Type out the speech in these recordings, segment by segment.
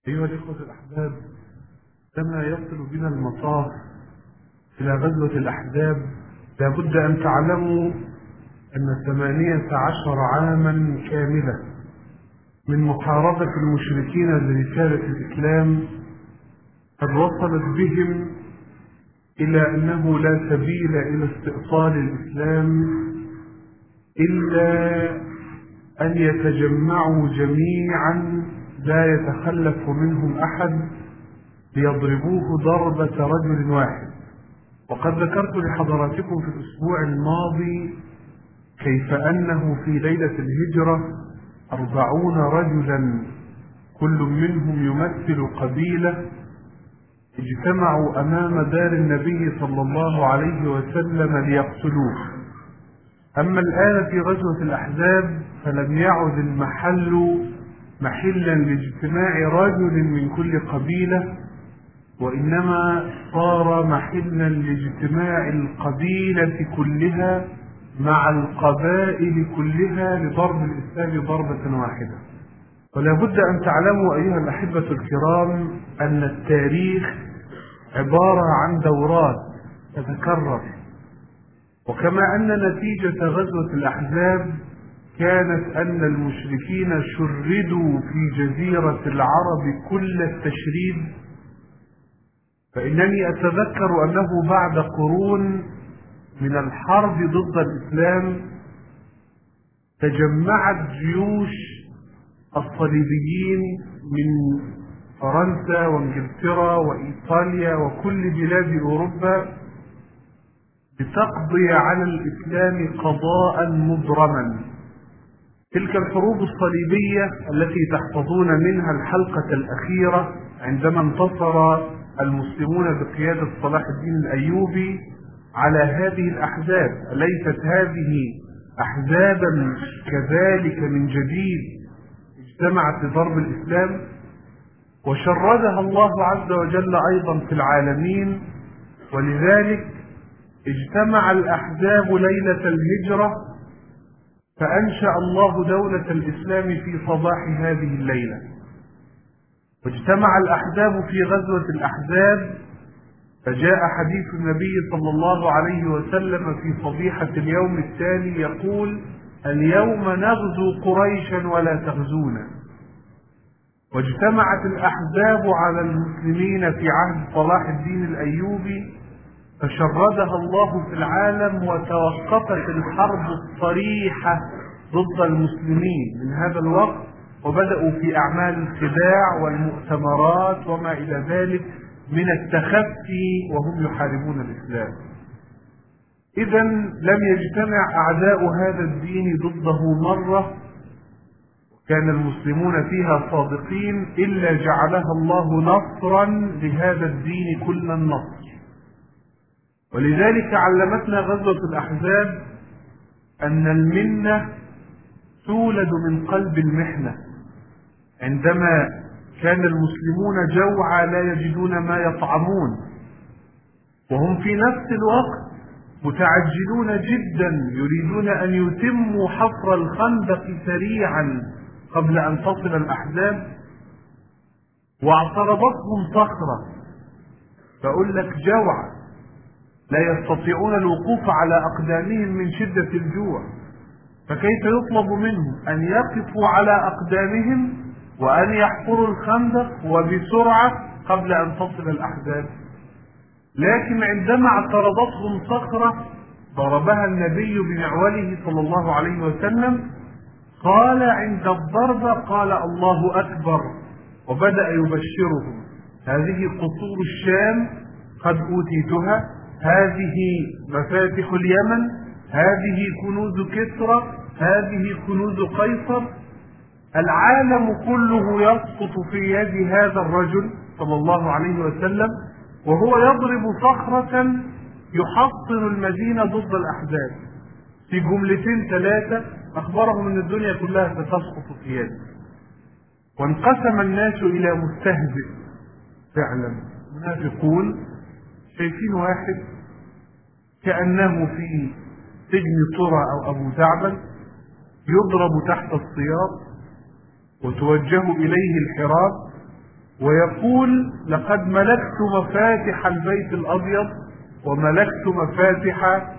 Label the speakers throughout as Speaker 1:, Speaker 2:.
Speaker 1: أيها الإخوة الأحباب، لما يصل بنا المطاف إلى غزوة الأحزاب لابد أن تعلموا أن 18 عاما كاملة من محاربة المشركين لرسالة الإسلام قد وصلت بهم إلى أنه لا سبيل إلى استئصال الإسلام إلا أن يتجمعوا جميعا لا يتخلف منهم أحد ليضربوه ضربة رجل واحد. وقد ذكرت لحضراتكم في الأسبوع الماضي كيف أنه في ليلة الهجرة 40 رجلا كل منهم يمثل قبيلة اجتمعوا أمام دار النبي صلى الله عليه وسلم ليقتلوه. أما الآن في غزوة الأحزاب فلم يعد المحل محلا لاجتماع رجل من كل قبيلة، وإنما صار محلا لاجتماع القبيلة كلها مع القبائل كلها لضرب الإسلام ضربة واحدة. ولا بد أن تعلموا أيها الأحبة الكرام أن التاريخ عبارة عن دورات تتكرر، وكما أن نتيجة غزوة الأحزاب كانت أن المشركين شردوا في جزيرة العرب كل التشريد، فإنني أتذكر أنه بعد قرون من الحرب ضد الإسلام تجمعت جيوش الصليبيين من فرنسا وانجلترا وإيطاليا وكل بلاد أوروبا لتقضي على الإسلام قضاء مبرما. تلك الحروب الصليبية التي تحفظون منها الحلقة الأخيرة عندما انتصر المسلمون بقيادة صلاح الدين الأيوبي على هذه الأحزاب، أليست هذه أحزابا كذلك من جديد اجتمعت لضرب الإسلام؟ وشردها الله عز وجل أيضا في العالمين، ولذلك اجتمع الأحزاب ليلة الهجرة فأنشأ الله دولة الإسلام في صباح هذه الليلة. واجتمع الأحزاب في غزوة الأحزاب فجاء حديث النبي صلى الله عليه وسلم في صبيحة اليوم التالي يقول: اليوم نغزو قريشا ولا تغزونا. واجتمعت الأحزاب على المسلمين في عهد صلاح الدين الأيوبي فشردها الله في العالم، وتوقفت الحرب الصريحة ضد المسلمين من هذا الوقت، وبدأوا في أعمال الخداع والمؤتمرات وما إلى ذلك من التخفي وهم يحاربون الإسلام. إذا لم يجتمع أعداء هذا الدين ضده مرة كان المسلمون فيها صادقين إلا جعلها الله نصرا لهذا الدين كل النصر. ولذلك علمتنا غزوة الأحزاب أن المنة تولد من قلب المحنة. عندما كان المسلمون جوعى لا يجدون ما يطعمون، وهم في نفس الوقت متعجلون جدا يريدون أن يتموا حفر الخندق سريعا قبل أن تصل الأحزاب، واعترضتهم صخرة، فأقول لك جوع لا يستطيعون الوقوف على أقدامهم من شدة الجوع، فكيف يطلب منهم أن يقفوا على أقدامهم وأن يحفروا الخندق وبسرعة قبل أن تصل الأحزاب؟ لكن عندما اعترضتهم صخرة ضربها النبي بمعوله صلى الله عليه وسلم، قال عند الضربة قال: الله أكبر، وبدأ يبشرهم: هذه قصور الشام قد أوتيتها، هذه مفاتح اليمن، هذه كنوز كسرى، هذه كنوز قيصر. العالم كله يسقط في يد هذا الرجل صلى الله عليه وسلم وهو يضرب صخرة يحصن المدينة ضد الأحزاب. في جملتين ثلاثة أخبرهم أن الدنيا كلها ستسقط في يده. وانقسم الناس إلى مستهزئ فعلا، منافقون شايفين واحد كأنه في سجن طرى أو أبو زعبل يضرب تحت السياط وتوجه إليه الحراب ويقول لقد ملكت مفاتح البيت الأبيض وملكت مفاتح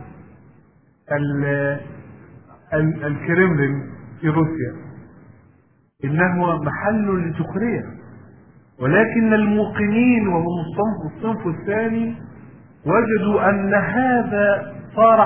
Speaker 1: الكرملين في روسيا، إنه محل لسخرية. ولكن الموقنين وهم الصنف الثاني وجدوا أن هذا صار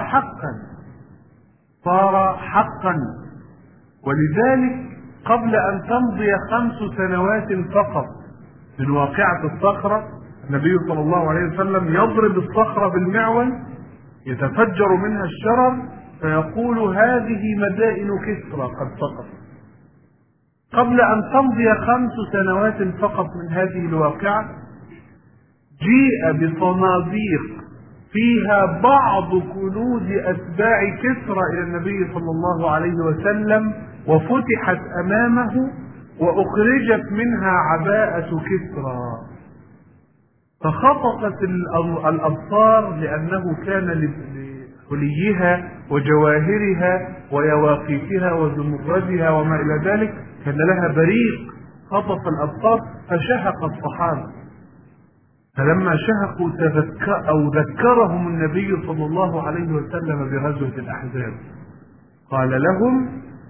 Speaker 1: حقا، ولذلك قبل أن تمضي 5 سنوات فقط من واقعة الصخرة، النبي صلى الله عليه وسلم يضرب الصخرة بالمعول يتفجر منها الشرر فيقول هذه مدائن كسرى قد سقطت. قبل أن تمضي 5 سنوات فقط من هذه الواقعة جيء بصناديق فيها بعض كنوز أتباع كسرى إلى النبي صلى الله عليه وسلم، وفتحت أمامه وأخرجت منها عباءة كسرى، فخطفت الأبصار لأنه كان لحليها وجواهرها ويواقيتها وزمردها وما إلى ذلك كان لها بريق، خطف الأبصار فشهق الصحابة. فلما شهقوا ذكرهم النبي صلى الله عليه وسلم بغزوة الأحزاب، قال لهم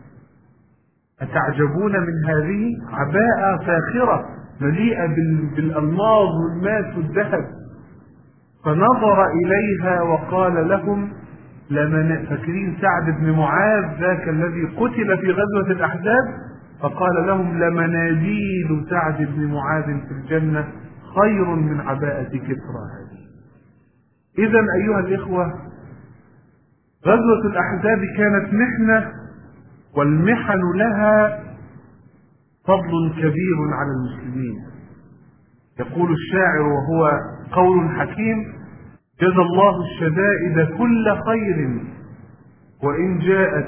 Speaker 1: أتعجبون من هذه؟ عباءة فاخرة مليئة بالألماظ والماس والذهب. فنظر إليها وقال لهم فاكرين سعد بن معاذ ذاك الذي قتل في غزوة الأحزاب؟ فقال لهم لمناديل سعد بن معاذ في الجنة خير من عباءة كسرى هذه. إذا أيها الإخوة، غزوة الأحزاب كانت محنة، والمحن لها فضل كبير على المسلمين. يقول الشاعر وهو قول حكيم: جزى الله الشدائد كل خير وإن جاءت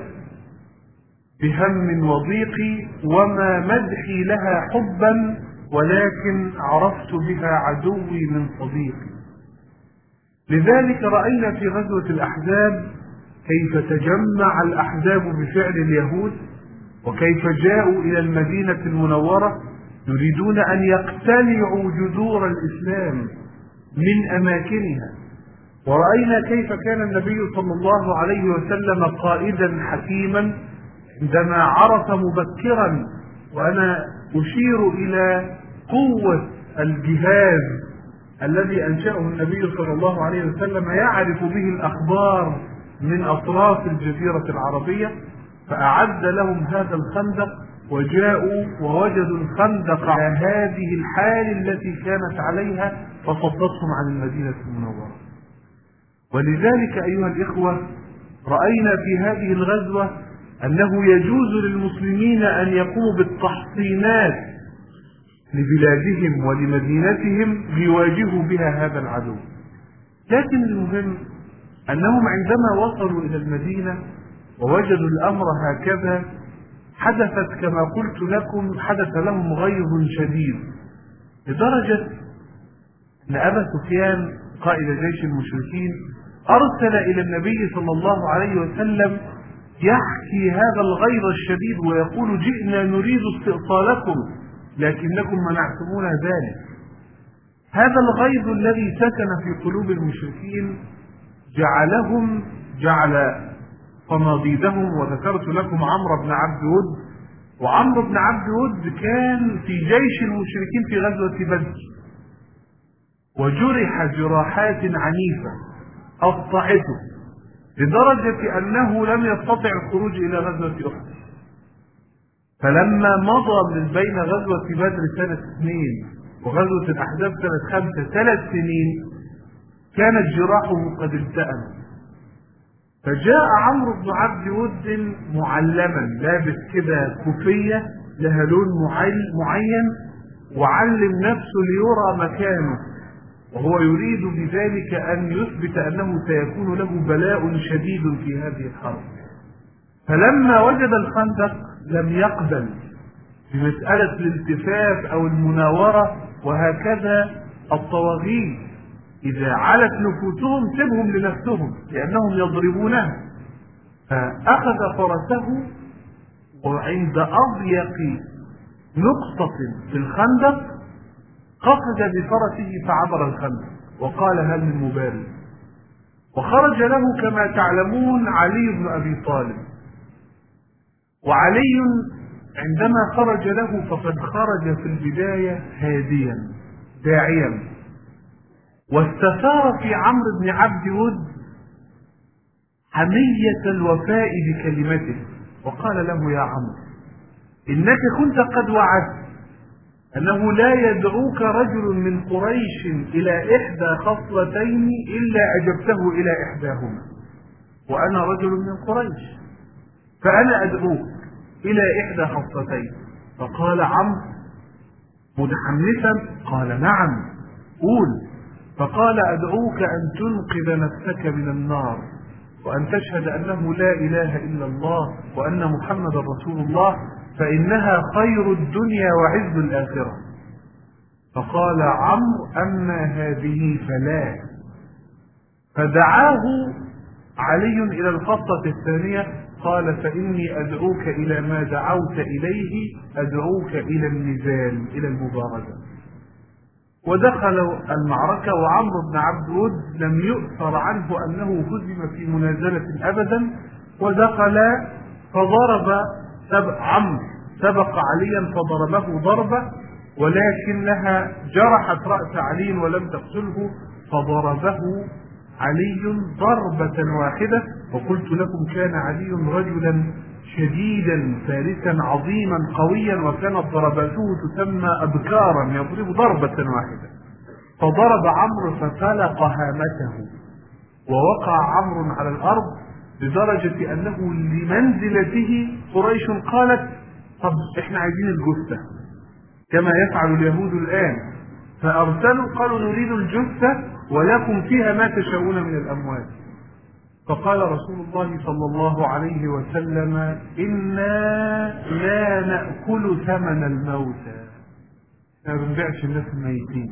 Speaker 1: بهم وضيق، وما مدحي لها حبا ولكن عرفت بها عدوي من صديقي. لذلك رأينا في غزوة الأحزاب كيف تجمع الأحزاب بفعل اليهود، وكيف جاءوا إلى المدينة المنورة يريدون أن يقتلعوا جذور الإسلام من أماكنها. ورأينا كيف كان النبي صلى الله عليه وسلم قائدا حكيما عندما عرف مبكرا، وأنا أشير إلى قوة الجهاز الذي أنشأه النبي صلى الله عليه وسلم يعرف به الأخبار من أطراف الجزيرة العربية، فأعد لهم هذا الخندق، وجاءوا ووجدوا الخندق على هذه الحال التي كانت عليها فصدتهم عن المدينة المنورة. ولذلك أيها الإخوة رأينا في هذه الغزوة أنه يجوز للمسلمين أن يقوموا بالتحصينات لبلادهم ولمدينتهم ليواجهوا بها هذا العدو. لكن المهم أنهم عندما وصلوا إلى المدينة ووجدوا الأمر هكذا حدثت كما قلت لكم، حدث لهم غيظ شديد، لدرجة أن أبا سفيان قائد جيش المشركين أرسل إلى النبي صلى الله عليه وسلم يحكي هذا الغيظ الشديد ويقول: جئنا نريد استئصالكم لكنكم منعتمونا ذلك. هذا الغيظ الذي سكن في قلوب المشركين جعل صناديدهم. وذكرت لكم عمرو بن عبد ود، وعمرو بن عبد ود كان في جيش المشركين في غزوة بدر، وجرح جراحات عنيفة أقطعته لدرجة أنه لم يستطع الخروج إلى غزوة أحد. فلما مضى من بين غزوة بدر 2 سنين وغزوة الأحزاب 5 3 سنين كانت جراحه قد التأمت. فجاء عمرو بن عبد ود معلما لابس كده كوفية لها لون معين، وعلم نفسه ليرى مكانه، وهو يريد بذلك أن يثبت أنه سيكون له بلاء شديد في هذه الحرب. فلما وجد الخندق لم يقبل بمسألة الالتفاف أو المناورة، وهكذا الطواغيت إذا علت نفوسهم سبهم لنفسهم لأنهم يضربونها. فأخذ فرسه وعند أضيق نقطة في الخندق قفز بفرسه فعبر الخندق وقال هل من مبارز. وخرج له كما تعلمون علي بن أبي طالب، وعلي عندما خرج له فقد خرج في البداية هاديا داعيا، واستثار في عمرو بن عبد ود حمية الوفاء بكلمته، وقال له يا عمرو إنك كنت قد وعدت أنه لا يدعوك رجل من قريش إلى إحدى خصلتين إلا أجبته إلى إحداهما، وأنا رجل من قريش فأنا أدعوك إلى إحدى خصلتين. فقال عمرو متحمسا قال نعم قول. فقال أدعوك أن تنقذ نفسك من النار وأن تشهد أنه لا إله إلا الله وأن محمد رسول الله، فإنها خير الدنيا وعز الآخرة. فقال عمرو أما هذه فلا. فدعاه علي إلى الخطة الثانية قال فإني أدعوك إلى ما دعوت إليه، أدعوك إلى النزال إلى المبارزة. ودخلوا المعركة وعمرو بن عبد ود لم يؤثر عنه أنه هزم في منازلة أبدا، ودخل فضرب عمرو سبق عليا فضربه ضربة ولكنها جرحت رأس علي ولم تقتله، فضربه علي ضربة واحدة. وقلت لكم كان علي رجلا شديدا فارسا عظيما قويا، وكانت ضرباته تسمى أبكارا يضرب ضربة واحدة. فضرب عمرو ففلق هامته ووقع عمرو على الأرض لدرجة أنه لمنزلته قريش قالت طب احنا عايزين الجثة كما يفعل اليهود الآن، فأرسلوا قالوا نريد الجثة ولكم فيها ما تشاءون من الأموال. فقال رسول الله صلى الله عليه وسلم إنا لا نأكل ثمن الموتى، ما بنبيعش الناس الميتين،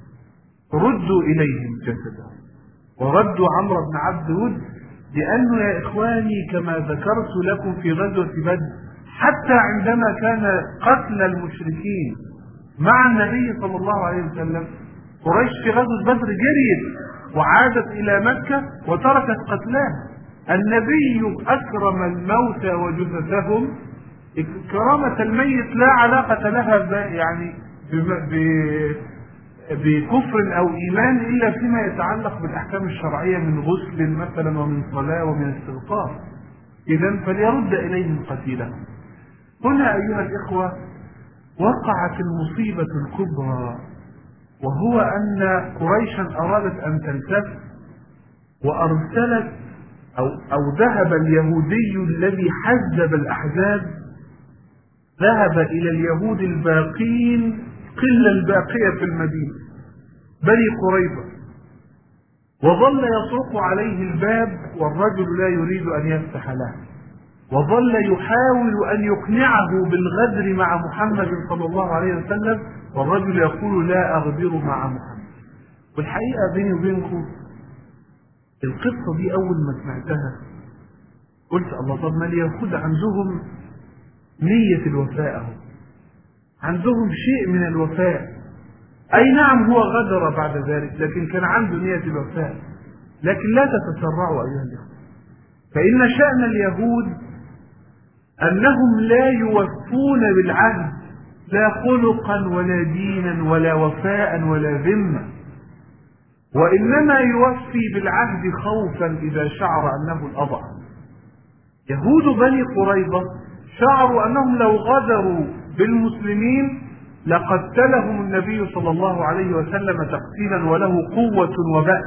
Speaker 1: ردوا إليهم جسدهم. وردوا عمرو بن عبد ود لأنه يا إخواني كما ذكرت لكم في غزوة بدر حتى عندما كان قتل المشركين مع النبي صلى الله عليه وسلم، قريش في غزوة بدر جريت وعادت إلى مكة وتركت قتلاها. النبي أكرم الموتى وجثثهم كرامة الميت لا علاقة لها يعني بكفر أو إيمان إلا فيما يتعلق بالأحكام الشرعية من غسل مثلا ومن صلاة ومن استغفار. إذن فليرد إليهم قتيلهم. هنا أيها الإخوة وقعت المصيبة الكبرى، وهو أن قريشا أرادت أن تلتف وأرسلت أو ذهب اليهودي الذي حزب الأحزاب ذهب إلى اليهود الباقين قلة الباقية في المدينة بني قريظة، وظل يطرق عليه الباب والرجل لا يريد أن يفتح له، وظل يحاول أن يقنعه بالغدر مع محمد صلى الله عليه وسلم، والرجل يقول لا أغدر مع محمد. والحقيقة بيني وبينكم القصة دي أول ما سمعتها قلت الله، طب ما اليهود عندهم نية الوفاء، عندهم شيء من الوفاء، أي نعم هو غدر بعد ذلك لكن كان عنده نية الوفاء. لكن لا تتسرعوا أيها الأخوة، فإن شأن اليهود أنهم لا يوفون بالعهد لا خلقا ولا دينا ولا وفاء ولا ذمة، وإنما يوفي بالعهد خوفا إذا شعر أنه الأضعف. يهود بني قريظة شعروا أنهم لو غدروا بالمسلمين لقتلهم النبي صلى الله عليه وسلم تقتيلا وله قوة وبأس.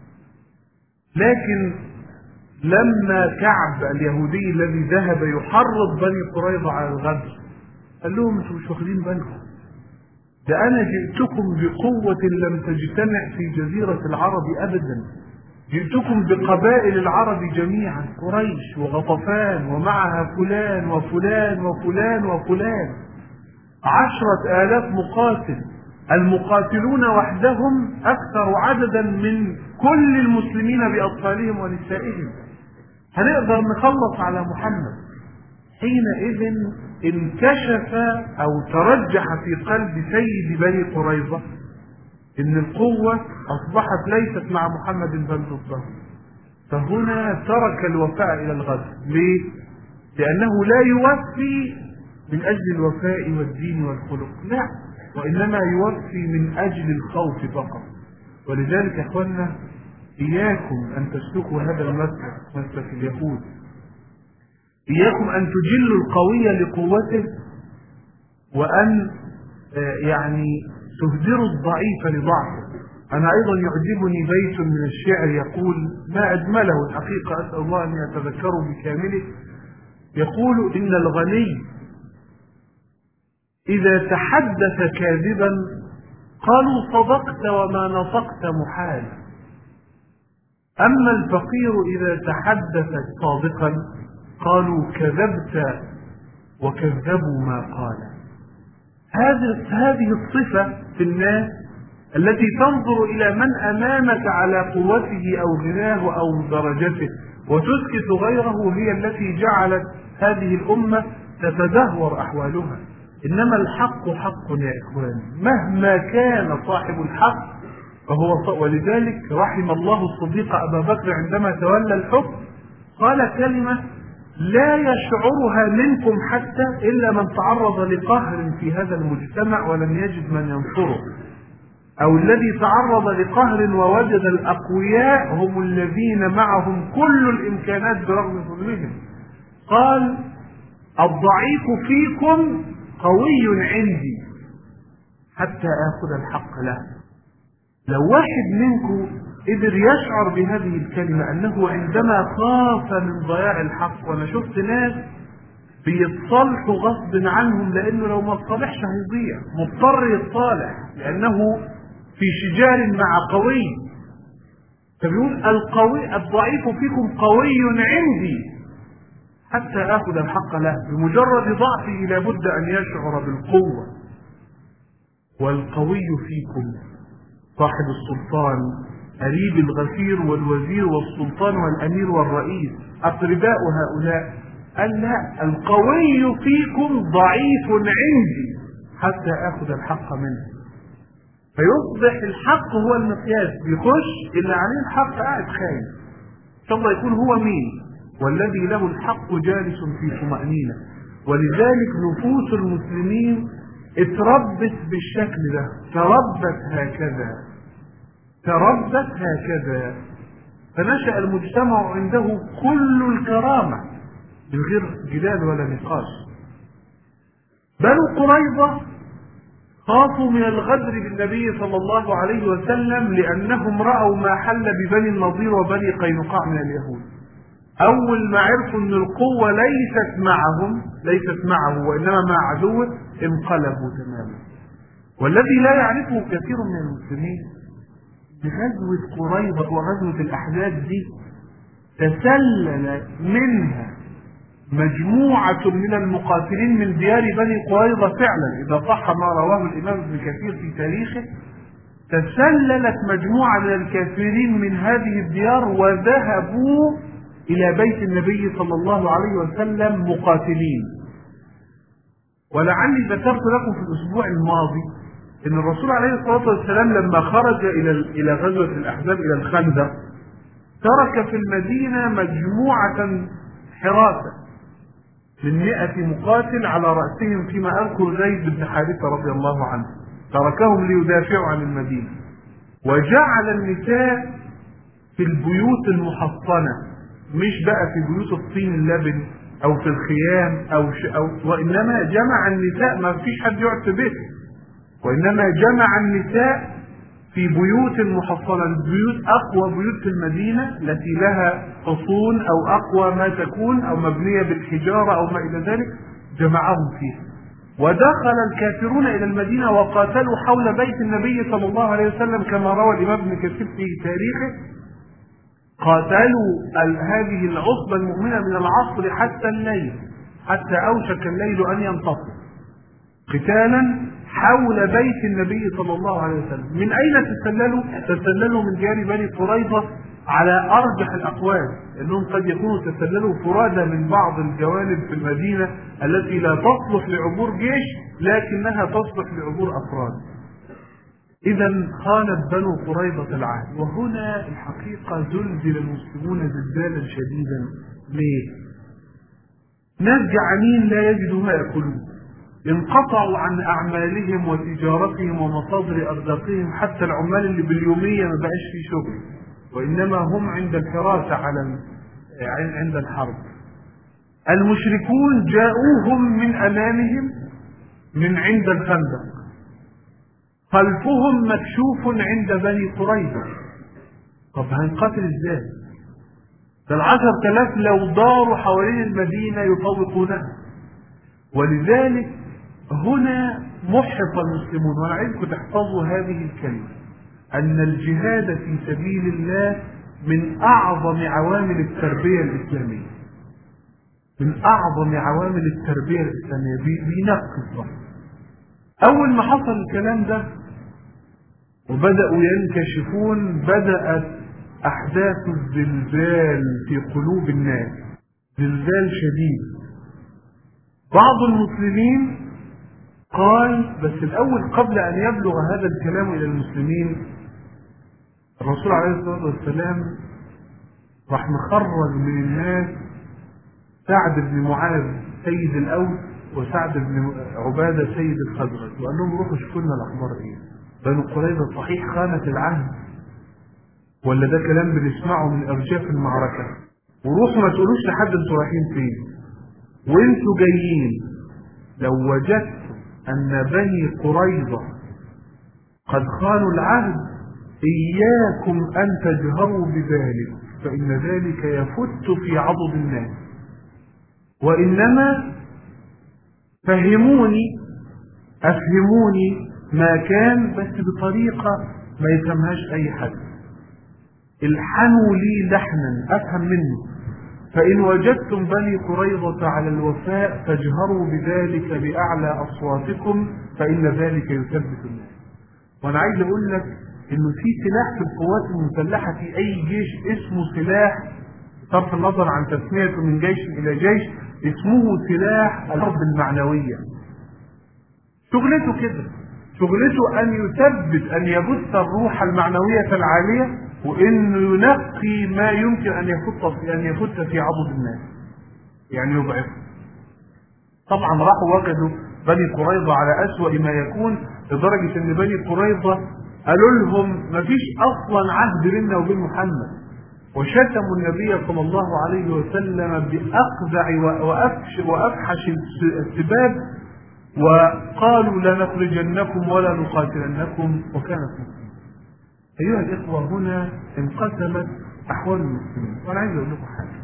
Speaker 1: لكن لما كعب اليهودي الذي ذهب يحرض بني قريظة على الغدر قال لهم انتم مش واخدين بالكم، ده أنا جئتكم بقوة لم تجتمع في جزيرة العرب أبدا، جئتكم بقبائل العرب جميعا، قريش وغطفان ومعها فلان وفلان وفلان وفلان، 10,000 مقاتل، المقاتلون وحدهم أكثر عددا من كل المسلمين بأطفالهم ونسائهم، هنقدر نخلص على محمد. حينئذ انكشف أو ترجح في قلب سيد بني قريظة إن القوة أصبحت ليست مع محمد بل ضده، فهنا ترك الوفاء إلى الغدر. ليه؟ لأنه لا يوفي من أجل الوفاء والدين والخلق، لا، وإنما يوفي من أجل الخوف فقط. ولذلك يا إخوانا إياكم أن تسلكوا هذا المسلك، مسلك اليهود. إياكم أن تجلوا القوي لقوته، وأن تهدروا الضعيف لضعفه. أنا أيضا يعجبني بيت من الشعر يقول ما أجمله الحقيقة، أسأل الله أن يتذكروا بكامله. يقول إن الغني إذا تحدث كاذبا قالوا صدقت وما نطقت محال، أما الفقير إذا تحدث صادقا قالوا كذبت وكذبوا ما قال. هذه الصفة في الناس التي تنظر إلى من أمامك على قوته أو غناه أو درجته وتسكت غيره، هي التي جعلت هذه الأمة تتدهور أحوالها. إنما الحق حق يا إخواني، مهما كان صاحب الحق فهو ولذلك رحم الله الصديق أبا بكر عندما تولى الحكم قال كلمة لا يشعرها منكم حتى إلا من تعرض لقهر في هذا المجتمع ولم يجد من ينصره، أو الذي تعرض لقهر ووجد الأقوياء هم الذين معهم كل الإمكانات برغم ظلمهم. قال الضعيف فيكم قوي عندي حتى آخذ الحق له. لو واحد منكم قدر يشعر بهذه الكلمة أنه عندما خاف من ضياع الحق، وأنا شفت ناس بيتصالحوا غصب عنهم لأنه لو ما اتصالحش هيضيع، مضطر يتصالح لأنه في شجار مع قوي، فبيقول الضعيف فيكم قوي عندي حتى آخذ الحق له. بمجرد ضعفه لابد أن يشعر بالقوة. والقوي فيكم صاحب السلطان قريب الغفير والوزير والسلطان والأمير والرئيس أقرباء هؤلاء. قال لا، القوي فيكم ضعيف عندي حتى آخذ الحق منه. فيصبح الحق هو المقياس، بيخش اللي عليه الحق قاعد خايف إن شاء الله يكون هو مين، والذي له الحق جالس في طمأنينة. ولذلك نفوس المسلمين اتربت بالشكل ده، تربت هكذا، فنشأ المجتمع عنده كل الكرامة من غير جدال ولا نقاش. بنو قريظة خافوا من الغدر بالنبي صلى الله عليه وسلم لأنهم رأوا ما حل ببني النضير وبني قينقاع من اليهود. أول ما عرفوا أن القوة ليست معه وإنما مع عدوه انقلبوا تماما. والذي لا يعرفه كثير من المسلمين بغزوة قريظة وغزوة الأحزاب دي تسلل منها مجموعة من المقاتلين من ديار بني قريظة فعلا، إذا صح ما رواه الإمام ابن كثير في تاريخه، تسللت مجموعة من الكافرين من هذه الديار وذهبوا إلى بيت النبي صلى الله عليه وسلم مقاتلين. ولعلي ذكرت لكم في الأسبوع الماضي أن الرسول عليه الصلاة والسلام لما خرج إلى غزوة الأحزاب إلى الخندق ترك في المدينة مجموعة حراسة من 100 مقاتل على رأسهم فيما أذكر زيد بن حارثة رضي الله عنه، تركهم ليدافعوا عن المدينة. وجعل النساء في البيوت المحصنة، مش بقى في بيوت الطين اللبن أو في الخيام وإنما جمع النساء، ما فيش حد يقعد في بيته، وإنما جمع النساء في بيوت محصنة، البيوت أقوى بيوت في المدينة التي لها حصون أو أقوى ما تكون أو مبنية بالحجارة أو ما إلى ذلك، جمعهم فيها. ودخل الكافرون إلى المدينة وقاتلوا حول بيت النبي صلى الله عليه وسلم كما روى الإمام ابن كثير في تاريخه. قاتلوا هذه العصبة المؤمنة من العصر حتى الليل، حتى أوشك الليل أن ينتصف قتالا حول بيت النبي صلى الله عليه وسلم. من أين تسللوا؟ تسللوا من ديار بني قريظة على أرجح الأقوال، أنهم قد يكونوا تسللوا فرادى من بعض الجوانب في المدينة التي لا تصلح لعبور جيش لكنها تصلح لعبور أفراد. إذا خانت بنو قريظة العهد. وهنا الحقيقة زلزل المسلمون زلزالا شديدا. ليه؟ ناس جعانين لا يجدوا ما يأكلون، انقطعوا عن أعمالهم وتجارتهم ومصادر أرزاقهم، حتى العمال اللي باليومية ما بقاش في شغل، وإنما هم عند الحراسة عند الحرب. المشركون جاءوهم من أمامهم من عند الخندق، خلفهم مكشوف عند بني قريظة. طب هنقاتل ازاي؟ ده 10,000 لو داروا حوالين المدينة يطوقونها. ولذلك هنا محط المسلمون. وانا عايزكم تحفظوا هذه الكلمة، ان الجهاد في سبيل الله من اعظم عوامل التربية الاسلامية، من اعظم عوامل التربية الاسلامية. بينقص. اول ما حصل الكلام ده وبدأوا ينكشفون، بدأت احداث الزلزال في قلوب الناس، زلزال شديد. بعض المسلمين قال، بس الاول قبل ان يبلغ هذا الكلام الى المسلمين، الرسول عليه الصلاة والسلام راح مخرج من الناس سعد بن معاذ سيد الاوس وسعد بن عبادة سيد الخزرج، وقال لهم روحوا شوفوا لنا الاخبار ايه. بنو قريظة صحيح خانت العهد ولا ده كلام بنسمعه من ارجاف المعركة؟ وروحوا ما تقولوش لحد انتوا رايحين فين، وانتوا جايين لو وجدتم ان بني قريظة قد خانوا العهد اياكم ان تجهروا بذلك، فان ذلك يفت في عضد الناس، وانما افهموني ما كان، بس بطريقة ما يفهمهاش اي حد. الحنوا لي لحنا افهم منه، فإن وجدتم بني قريظة على الوفاء فاجهروا بذلك بأعلى أصواتكم، فإن ذلك يثبت الناس. وأنا عايز أقول لك إنه في سلاح في القوات المسلحة في أي جيش اسمه سلاح، بصرف النظر عن تسميته من جيش إلى جيش، اسمه سلاح الحرب المعنوية. شغلته كده، شغلته أن يثبت، أن يبث الروح المعنوية العالية، وانه ينقي ما يمكن ان يفت في عضد الناس، يعني يضعف. طبعا راحوا وجدوا بني قريظة على اسوأ ما يكون، لدرجة ان بني قريظة قالوا لهم ما فيش اصلا عهد بيننا وبين محمد، وشتموا النبي صلى الله عليه وسلم باقذع وافحش السباب، وقالوا لنخرجنكم ولا نقاتلنكم، وكانت مصيبة. أيها الإخوة، هنا انقسمت أحوال المسلمين. وأنا عايز أقول لكم حاجة،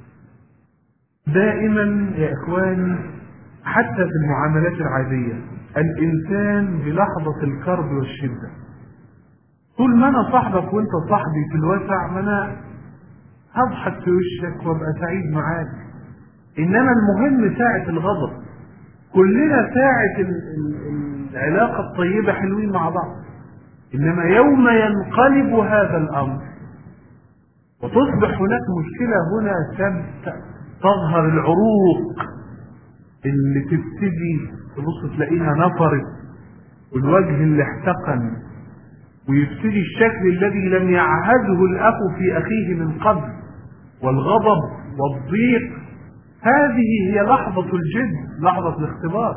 Speaker 1: دائما يا إخواني حتى في المعاملات العادية الإنسان بلحظة الكرب والشدة، طول ما أنا صاحبك وأنت صاحبي في الوسع، ما أنا هضحك في وشك وأبقى سعيد معاك. إنما المهم ساعة الغضب، كلنا ساعة العلاقة الطيبة حلوين مع بعض، إنما يوم ينقلب هذا الأمر وتصبح هناك مشكلة، هنا تظهر العروق اللي تبتدي تبص تلاقيها نفرت، والوجه اللي احتقن، ويبتدي الشكل الذي لم يعهده الأخ في أخيه من قبل، والغضب والضيق. هذه هي لحظة الجد، لحظة الاختبار.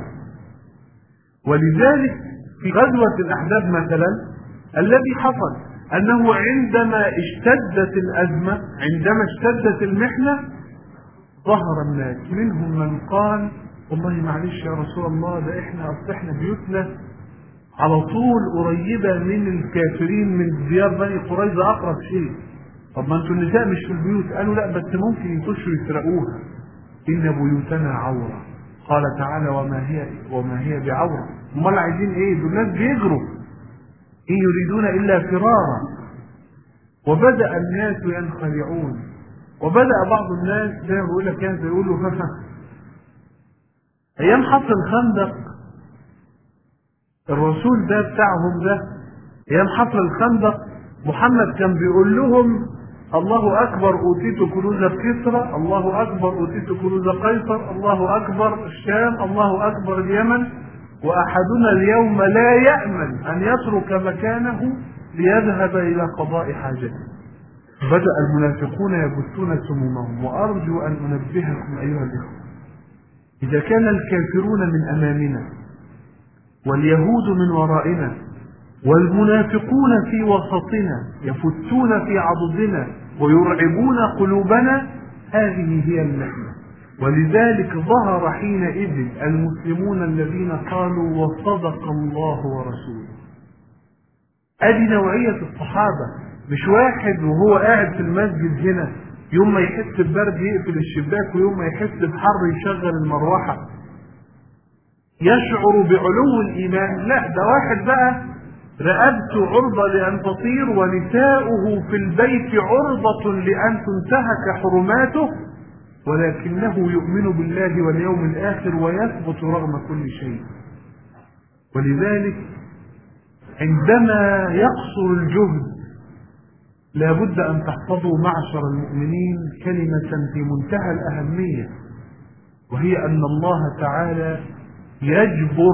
Speaker 1: ولذلك في غزوة الأحزاب مثلا الذي حصل أنه عندما اشتدت الأزمة، عندما اشتدت المحنة، ظهر الناس منهم من قال والله معلش يا رسول الله، ده احنا بيوتنا على طول قريبة من الكافرين، من ديار بني قريظة أقرب شيء. طب ما انتوا النساء مش في البيوت؟ قالوا لا، بس ممكن يخشوا يسرقوها، إن بيوتنا عورة. قال تعالى وما هي بعورة. امال عايزين ايه؟ دول الناس بيجروا، إن يريدون إلا فرارا. وبدأ الناس ينخلعون، وبدأ بعض الناس زي ما بقول لك كانوا يقولوا أيام حفر الخندق، الرسول ده بتاعهم ده أيام حفر الخندق محمد كان بيقول لهم الله أكبر أوتيت كنوز كسرى، الله أكبر أوتيت كنوز قيصر، الله أكبر الشام، الله أكبر اليمن. وأحدنا اليوم لا يأمن أن يترك مكانه ليذهب إلى قضاء حاجته. بدأ المنافقون يبثون سمومهم. وأرجو أن أنبهكم أيها الإخوة، إذا كان الكافرون من أمامنا واليهود من ورائنا والمنافقون في وسطنا يفتون في عضدنا ويرعبون قلوبنا، هذه هي المحنة. ولذلك ظهر حينئذ المسلمون الذين قالوا وصدق الله ورسوله. ادي نوعية الصحابة، مش واحد وهو قاعد في المسجد هنا يوم ما يحس ببرد يقفل الشباك ويوم ما يحس بحر يشغل المروحة يشعر بعلو الإيمان. لا، ده واحد بقى رقبته عرضة لأن تطير ونساؤه في البيت عرضة لأن تنتهك حرماته، ولكنه يؤمن بالله واليوم الآخر ويثبت رغم كل شيء. ولذلك عندما يقصر الجهد لابد أن تحفظوا معشر المؤمنين كلمة في منتهى الأهمية، وهي أن الله تعالى يجبر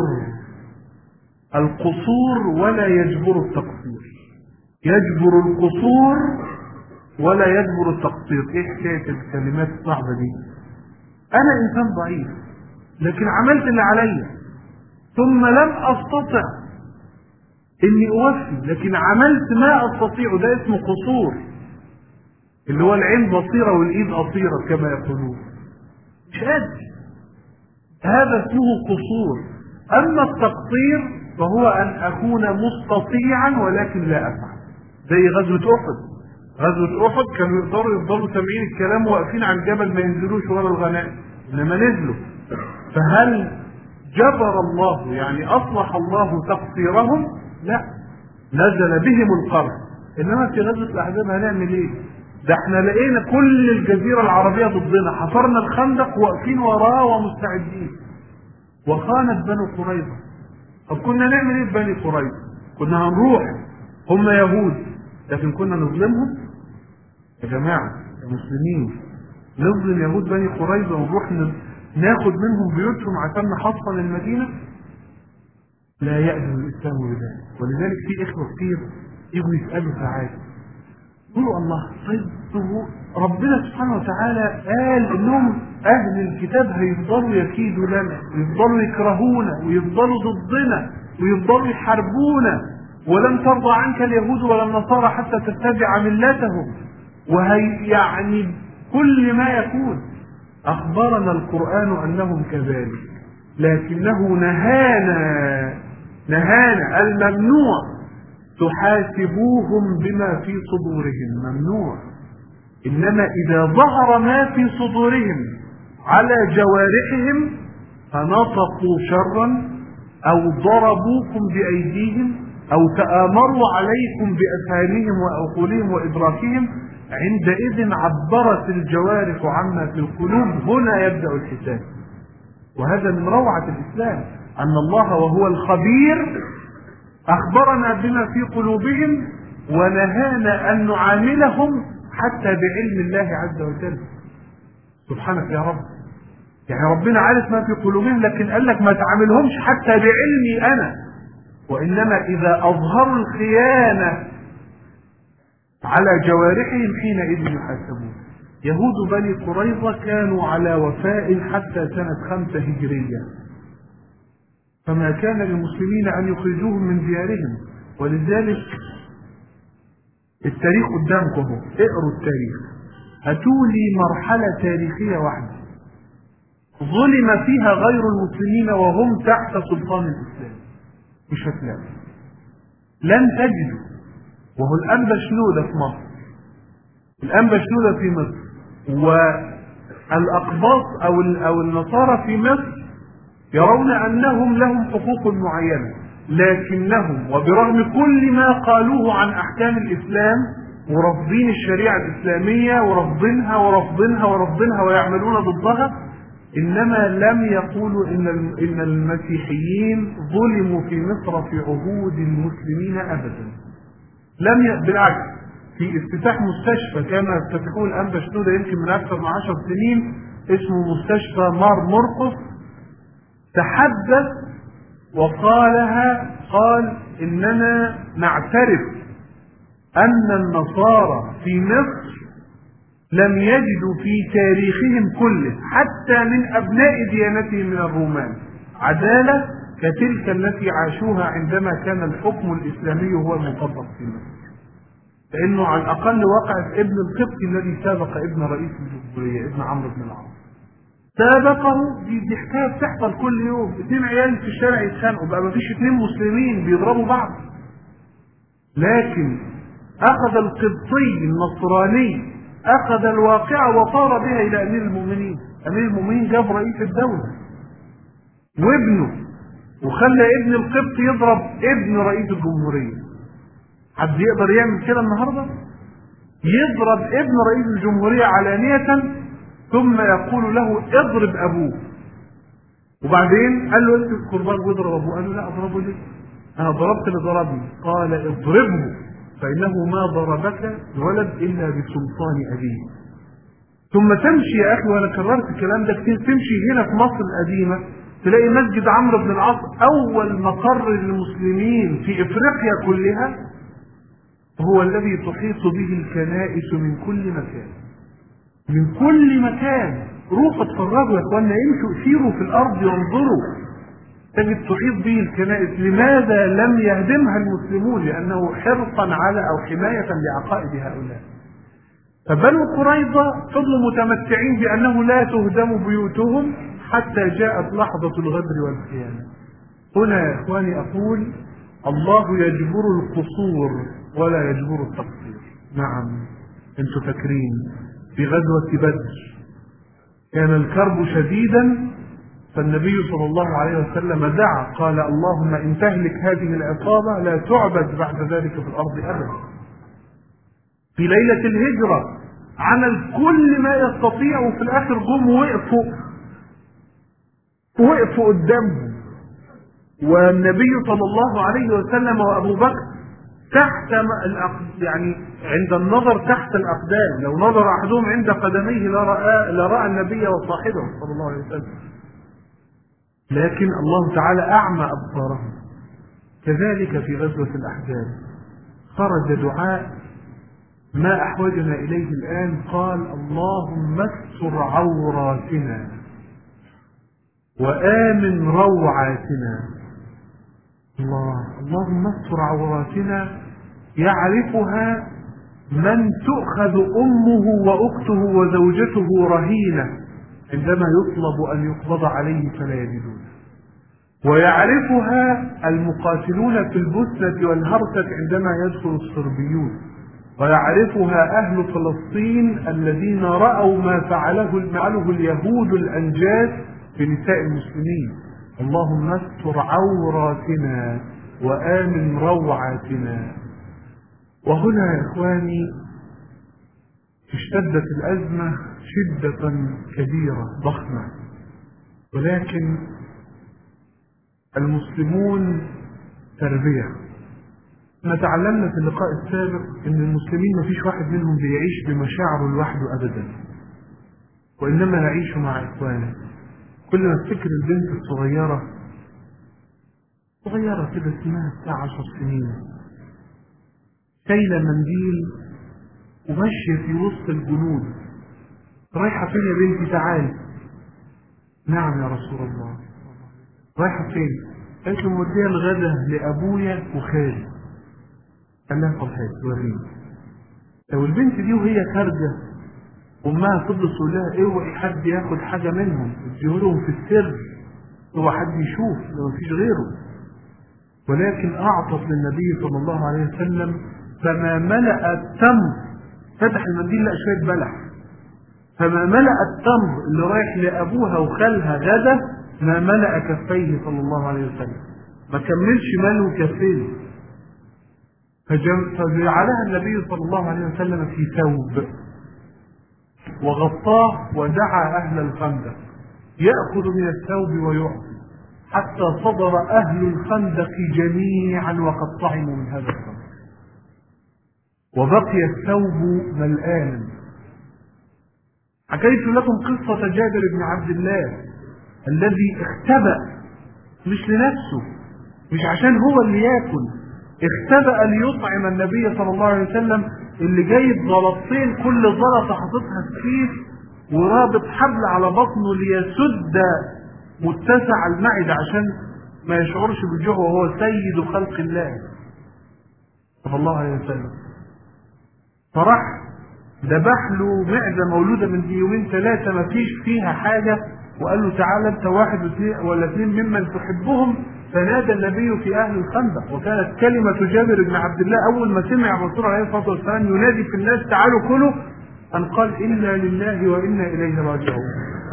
Speaker 1: القصور ولا يجبر التقصير. يجبر القصور ولا يجبر التقصير. ايه حكاية الكلمات الصعبة دي؟ انا انسان ضعيف لكن عملت اللي عليا ثم لم استطع اني اوفي، لكن عملت ما استطيع، ده اسمه قصور، اللي هو العين بصيرة والايد قصيرة كما يقولون. مش قادر، هذا اسمه قصور. اما التقصير فهو ان اكون مستطيعا ولكن لا افعل. زي غزوة احد. غزوة احد كانوا يفضلوا سامعين الكلام واقفين على الجبل ما ينزلوش ورا الغنائم، انما نزلوا. فهل جبر الله يعني اصلح الله تقصيرهم؟ لا، نزل بهم القرح. انما في غزوة الاحزاب هنعمل ايه؟ ده احنا لقينا كل الجزيرة العربية ضدنا، حفرنا الخندق واقفين وراه ومستعدين. وخانت بنو قريظة. طب كنا نعمل ايه في بني قريظة؟ كنا هنروح، هم يهود لكن كنا نظلمهم؟ يا جماعة يا مسلمين، نظلم يهود بني قريظة ونروح ناخد منهم بيوتهم عشان نحصن المدينة؟ لا يأذن الإسلام بذلك. ولذلك في إخوة كتير يجوا يسألوا ساعات يقولوا الله، طيب ربنا سبحانه وتعالى قال إنهم أهل الكتاب هيفضلوا يكيدوا لنا ويفضلوا يكرهونا ويفضلوا ضدنا ويفضلوا يحاربونا، ولن ترضى عنك اليهود ولا النصارى حتى تتبع ملتهم، وهي يعني كل ما يكون. أخبرنا القرآن أنهم كذلك، لكنه نهانا الممنوع تحاسبوهم بما في صدورهم، ممنوع. إنما إذا ظهر ما في صدورهم على جوارحهم فنطقوا شرا أو ضربوكم بأيديهم أو تآمروا عليكم بأفهامهم وعقولهم وإدراكهم، عندئذ عبرت الجوارح عما في القلوب، هنا يبدأ الحساب. وهذا من روعة الإسلام، أن الله وهو الخبير أخبرنا بما في قلوبهم ونهانا أن نعاملهم حتى بعلم الله عز وجل. سبحانك يا رب، يعني ربنا عارف ما في قلوبهم لكن قال لك ما تعاملهمش حتى بعلمي أنا. وإنما إذا أظهروا الخيانة على جوارحهم حينئذ يحاسبون. يهود بني قريظة كانوا على وفاء حتى سنة 5 هجرية، فما كان للمسلمين أن يخرجوهم من ديارهم. ولذلك التاريخ قدامكم، اقروا التاريخ، هاتولي مرحلة تاريخية واحدة ظلم فيها غير المسلمين وهم تحت سلطان الإسلام، مش هتلاقوا، لن تجدوا. وهو الأنبا شنودة في مصر، الأنبا شنودة في مصر، والأقباط أو النصارى في مصر يرون أنهم لهم حقوق معينة، لكنهم وبرغم كل ما قالوه عن أحكام الإسلام ورافضين الشريعة الإسلامية ورافضينها ويعملون ضدها، إنما لم يقولوا إن المسيحيين ظلموا في مصر في عهود المسلمين أبدا. بالعكس، في افتتاح مستشفى كان يفتتحوه الأنبا شنودة يمكن من أكثر من 10 سنين اسمه مستشفى مار مرقس، تحدث وقالها، قال إننا نعترف أن النصارى في مصر لم يجدوا في تاريخهم كله حتى من أبناء ديانتهم من الرومان عدالة كتلك التي عاشوها عندما كان الحكم الإسلامي هو المطبق في مصر، لأنه على الأقل وقعت ابن القبطي الذي سابق ابن رئيس الجمهورية ابن عمرو بن العاص، سابقه. دي حكاية بتحصل كل يوم، 2 عيال في الشارع يتخانقوا، بقى مفيش 2 مسلمين بيضربوا بعض. لكن أخذ القبطي النصراني أخذ الواقعة وطار بها إلى أمير المؤمنين. أمير المؤمنين جاب رئيس الدولة وابنه، وخلى ابن القبط يضرب ابن رئيس الجمهورية. حد يقدر يعمل كده النهاردة؟ يضرب ابن رئيس الجمهورية علانية ثم يقول له اضرب أبوه. وبعدين قال له انت القربان واضرب أبوه. قال له لا اضربه ليه؟ أنا ضربت اللي ضربني. قال اضربه فإنه ما ضربك الولد إلا بسلطان أبيه. ثم تمشي يا أخي، وأنا كررت الكلام ده كتير، تمشي هنا في مصر القديمة تلاقي مسجد عمرو بن العاص أول مقر للمسلمين في إفريقيا كلها، هو الذي تحيط به الكنائس من كل مكان. من كل مكان. روحوا اتفرجوا يا اخوانا، امشوا سيروا في الأرض وانظروا، تجد تحيط به الكنائس. لماذا لم يهدمها المسلمون؟ لأنه حرصا على أو حماية لعقائد هؤلاء. فبنو قريظة فضلوا متمتعين بأنه لا تهدم بيوتهم حتى جاءت لحظة الغدر والخيانة. هنا يا إخواني أقول الله يجبر القصور ولا يجبر التقصير. نعم، انتوا فاكرين في غزوة بدر كان الكرب شديدا، فالنبي صلى الله عليه وسلم دعا قال اللهم إن تهلك هذه العصابة لا تعبد بعد ذلك في الأرض أبدا. في ليلة الهجرة عمل كل ما يستطيع، وفي الآخر جم وقفوا قدامه، والنبي صلى الله عليه وسلم وأبو بكر تحت يعني عند النظر تحت الأقدام، لو نظر أحدهم عند قدميه لرأى النبي وصاحبه صلى الله عليه وسلم، لكن الله تعالى أعمى أبصارهم. كذلك في غزوة الأحزاب خرج دعاء ما أحوجنا إليه الآن، قال اللهم استر عوراتنا وآمن روعاتنا. اللهم استر عوراتنا يعرفها من تؤخذ أمه وأخته وزوجته رهينة عندما يطلب أن يقبض عليه فلا يجدون، ويعرفها المقاتلون في البسنة والهرسة عندما يدخل الصربيون، ويعرفها أهل فلسطين الذين رأوا ما فعله اليهود الأنجاس بنساء المسلمين. اللهم استر عوراتنا وآمن روعاتنا. وهنا يا إخواني اشتدت الأزمة شدة كبيرة ضخمة، ولكن المسلمون تربية. ما تعلمنا في اللقاء السابق ان المسلمين ما فيش واحد منهم بيعيش بمشاعره لوحده ابدا، وانما يعيش مع اخوانه. كل ما افتكر البنت الصغيرة كده اسمها بتاع 10 سنين شايلة منديل وماشية في وسط الجنود، رايحة فين يا بنتي؟ تعالي. نعم يا رسول الله. رايحة فين؟ قالت له موديها الغدا لأبويا وخالي. قال لها طب هات وريني. لو البنت دي وهي خارجة أمها فضلت تقول لها اوعي حد ياخد حاجة منهم، اديهولهم في السر، اوعي حد يشوف لو مفيش غيره. ولكن أعطت للنبي صلى الله عليه وسلم، فما ملأ التمر، فتح المنديل لقى شوية بلح، فما ملأ التمر اللي رايح لأبوها وخالها غدا ما ملأ كفيه صلى الله عليه وسلم، ما كملش ماله كفيه. فجعلها النبي صلى الله عليه وسلم في ثوب وغطاه، ودعا أهل الخندق يأخذ من الثوب ويعطي، حتى صدر أهل الخندق جميعا وقد طعموا من هذا الخندق، وبقي الثوب ملآنا. حكيت لكم قصة جابر بن عبد الله الذي اختبأ مش لنفسه، مش عشان هو اللي ياكل. اختبأ ليطعم النبي صلى الله عليه وسلم، اللي جايب زلطتين كل زلطة حاططها في كيس ورابط حبل على بطنه ليسد متسع المعدة عشان ما يشعرش بالجوع، وهو سيد خلق الله صلى الله عليه وسلم. فراح ذبح له معدة مولودة من يومين ثلاثة ما فيش فيها حاجة، وقال له تعالى انت واحد ولا اثنين ممن تحبهم. فنادى النبي في اهل الخندق، وكانت كلمة جابر بن عبد الله اول ما سمع الرسول عليه الصلاة والسلام ينادي في الناس تعالوا كلوا، ان قال انا لله وانا اليه راجعون.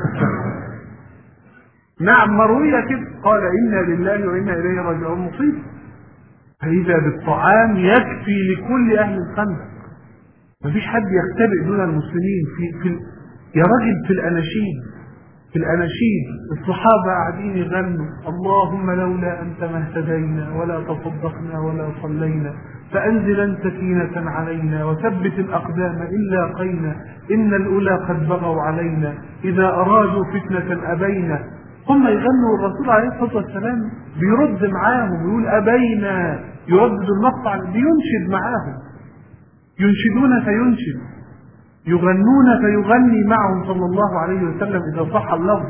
Speaker 1: نعم مروية كده، قال انا لله وانا اليه راجعون مصيبة. فاذا بالطعام يكفي لكل اهل الخندق، مفيش حد يختبئ دون المسلمين يا راجل في الأناشيد الصحابة قاعدين يغنوا اللهم لولا أنت ما اهتدينا ولا تصدقنا ولا صلينا فأنزلا سكينة علينا وثبت الأقدام إن لاقينا إن الأولى قد بغوا علينا إذا أرادوا فتنة أبينا. هم يغنوا الرسول عليه الصلاة والسلام بيرد معاهم يقول أبينا، يردد المقطع بينشد معاهم، ينشدون فينشد، يغنون فيغني معهم صلى الله عليه وسلم إذا صح اللفظ.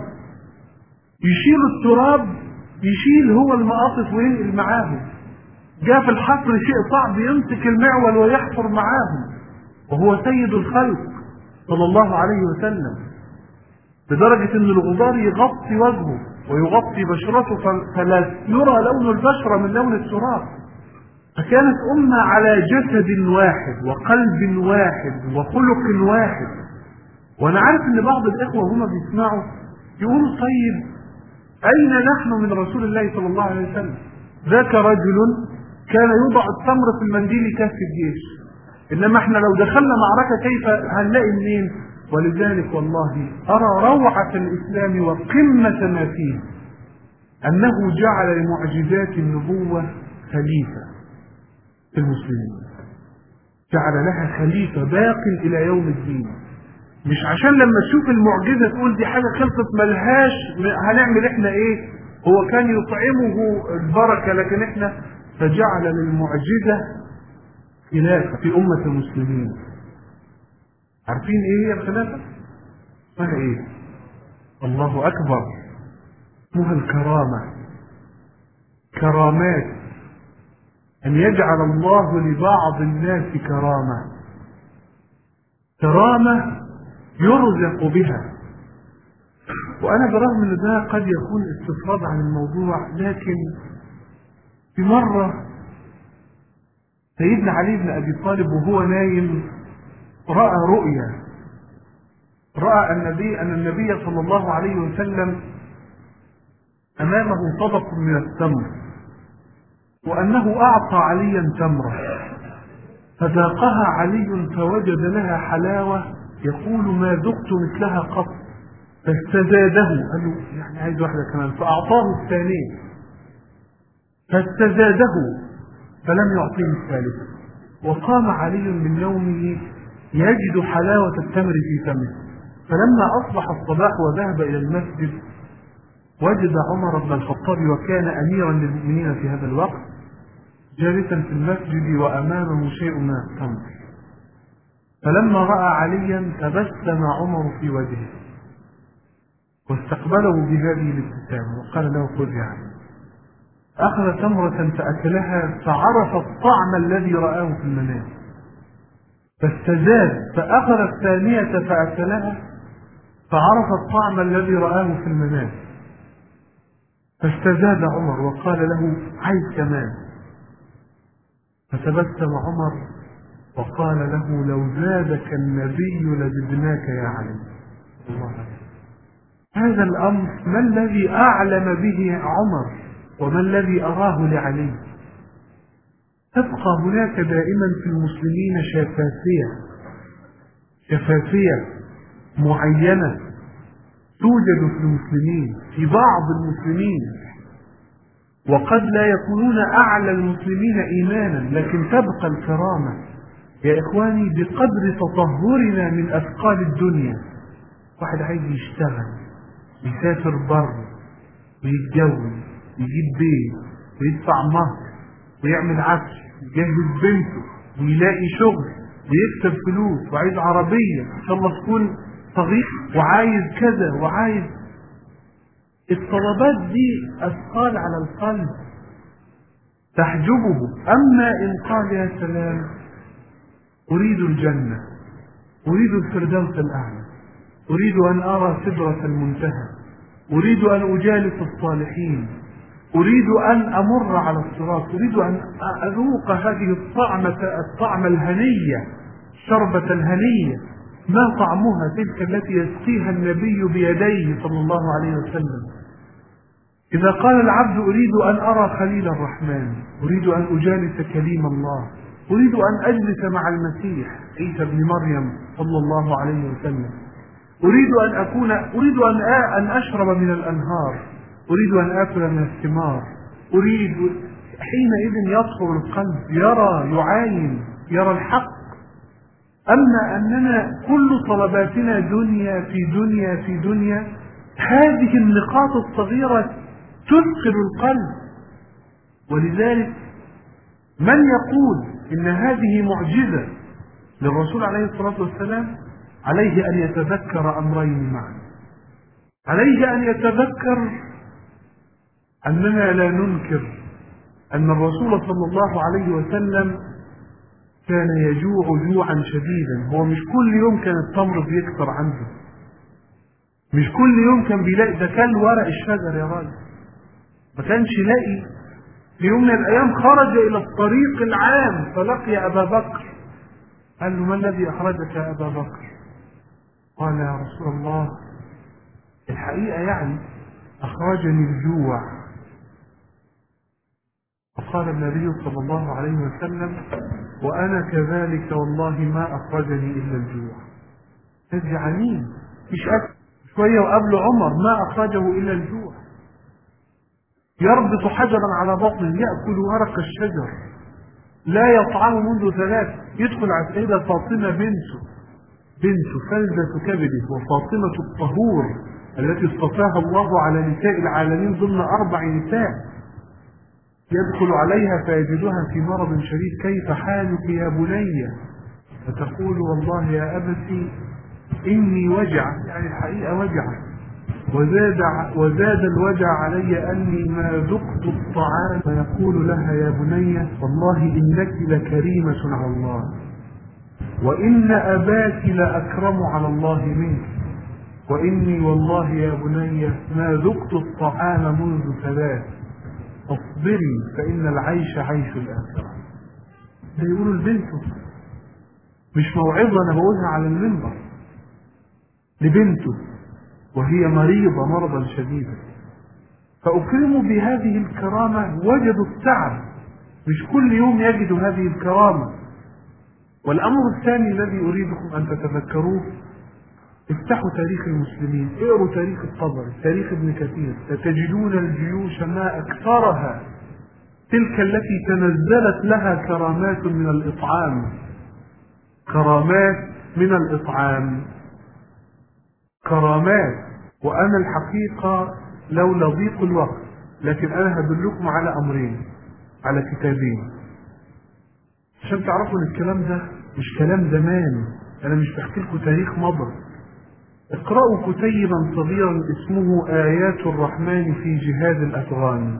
Speaker 1: يشيل التراب، يشيل هو المقاطف وينقل معاهم. جاء في الحفر شيء صعب يمسك المعول ويحفر معاهم، وهو سيد الخلق صلى الله عليه وسلم، لدرجة ان الغبار يغطي وجهه ويغطي بشرته فلا يرى لون البشرة من لون التراب. فكانت أمة على جسد واحد وقلب واحد وخلق واحد. وأنا عارف أن بعض الإخوة هما بيسمعوا يقولوا طيب أين نحن من رسول الله صلى الله عليه وسلم؟ ذاك رجل كان يوضع التمر في المنديل كف الجيش، إنما احنا لو دخلنا معركة كيف هنلاقي منين؟ ولذلك والله أرى روعة الإسلام وقمة ما فيه أنه جعل لمعجزات النبوة خليفة في المسلمين، جعل لها خليفة باق إلى يوم الدين. مش عشان لما تشوف المعجزة تقول دي حاجة خلصت ملهاش هنعمل احنا ايه، هو كان يطعمه البركة لكن احنا، فجعل للمعجزة خلافة في أمة المسلمين. عارفين ايه هي الخلافة؟ اسمها ايه؟ الله أكبر، اسمها الكرامة. كرامات، أن يجعل الله لبعض الناس كرامة يرزق بها. وأنا برغم أن ده قد يكون استفراض عن الموضوع، لكن في مرة سيدنا علي بن أبي طالب وهو نايم رأى رؤيا، رأى أن النبي صلى الله عليه وسلم أمامه طبق من التمر، وأنه أعطى عليا تمرة فذاقها علي فوجد لها حلاوة يقول ما ذقت مثلها قط، فاستزاده، قال له يعني عايز واحدة كمان، فأعطاه الثانية فاستزاده فلم يعطيه الثالثة. وقام علي من نومه يجد حلاوة التمر في فمه، فلما أصبح الصباح وذهب إلى المسجد وجد عمر بن الخطاب وكان أميرا للمؤمنين في هذا الوقت جالسا في المسجد وأمامه شيء من التمر. فلما رأى عليا تبسم عمر في وجهه واستقبله بهذه الابتسامة وقال له خذ يعني. أخذ تمرة فأكلها فعرف الطعم الذي رآه في المنام فاستزاد، فأخذ الثانية فأكلها فعرف الطعم الذي رآه في المنام فاستزاد عمر وقال له عايز كمان. فتبسم عمر وقال له لو زادك النبي لزدناك يا علي. الله عليه. هذا الأمر ما الذي أعلم به عمر وما الذي أراه لعلي؟ تبقى هناك دائما في المسلمين شفافية معينة توجد في المسلمين، في بعض المسلمين، وقد لا يكونون أعلى المسلمين إيمانا، لكن تبقى الكرامة يا إخواني بقدر تطهرنا من أثقال الدنيا. واحد عايز يشتغل، يسافر بره، ويتجوز، يجيب بيت، ويدفع مهر ويعمل عفش ويجهز بنته ويلاقي شغل ويكسب فلوس وعايز عربية إن شاء الله تكون صغير وعايز كذا وعايز. الطلبات دي أثقال على القلب تحجبه. أما إن قال يا سلام أريد الجنة، أريد الفردوس الأعلى، أريد أن أرى سدرة المنتهى، أريد أن أجالس الصالحين، أريد أن أمر على الصراط، أريد أن أذوق هذه الطعمة الهنية، شربة الهنية، ما طعمها؟ تلك التي يسقيها النبي بيديه صلى الله عليه وسلم. إذا قال العبد أريد أن أرى خليل الرحمن، أريد أن أجالس كليم الله، أريد أن أجلس مع المسيح عيسى بن مريم صلى الله عليه وسلم، أريد أن أشرب من الأنهار، أريد أن آكل من الثمار، حينئذ يطهر القلب، يعاين، يرى الحق. أما أننا كل طلباتنا دنيا في دنيا في دنيا، هذه النقاط الصغيرة تثقل القلب. ولذلك من يقول إن هذه معجزة للرسول عليه الصلاة والسلام عليه أن يتذكر أمرين معا. عليه أن يتذكر أننا لا ننكر أن الرسول صلى الله عليه وسلم كان يجوع جوعا شديدا. هو مش كل يوم كان التمر بيكثر عنده، مش كل يوم كان بيلاقي، ده كان ورق الشجر يا راجل، ما كانش يلاقي. في يوم من الأيام خرج إلى الطريق العام فلقي أبا بكر، قال له: ما الذي أخرجك يا أبا بكر؟ قال: يا رسول الله الحقيقة يعني أخرجني الجوع. فقال النبي صلى الله عليه وسلم: وأنا كذلك والله ما أخرجني إلا الجوع. جعانين مش أكل. شوية وقبل عمر ما أخرجه إلا الجوع، يربط حجرا على بطنه، يأكل ورق الشجر، لا يطعم منذ 3. يدخل على السيدة فاطمة بنت فلذة كبده، وفاطمة الطهور التي اصطفاها الله على نساء العالمين ضمن 4 نساء. يدخل عليها فيجدها في مرض شديد: كيف حالك يا بني؟ فتقول: والله يا أبتي إني وجع، يعني الحقيقة وجع، وزاد الوجع علي أني ما ذقت الطعام. فيقول لها: يا بني والله إنك لكريمة على الله، وإن أباك لأكرم على الله منك، وإني والله يا بني ما ذقت الطعام منذ 3. اصبري فإن العيش عيش الآخرة. ده يقولوا لبنته، مش موعظة أنا بقولها على المنبر، لبنته وهي مريضة مرضا شديدا. فأكرموا بهذه الكرامة. وجدوا التعب، مش كل يوم يجدوا هذه الكرامة. والأمر الثاني الذي أريدكم أن تتذكروه: افتحوا تاريخ المسلمين، اقروا تاريخ الطبري، تاريخ ابن كثير، ستجدون الجيوش ما أكثرها تلك التي تنزلت لها كرامات من الإطعام، كرامات من الإطعام، كرامات. وأنا الحقيقة لولا ضيق الوقت لكن أنا هدلكم على أمرين، على كتابين، عشان تعرفوا ان الكلام ده مش كلام زمان. أنا مش بحكي لكم تاريخ مضى. اقرأوا كتيبا صغيرا اسمه آيات الرحمن في جهاد الأفغان،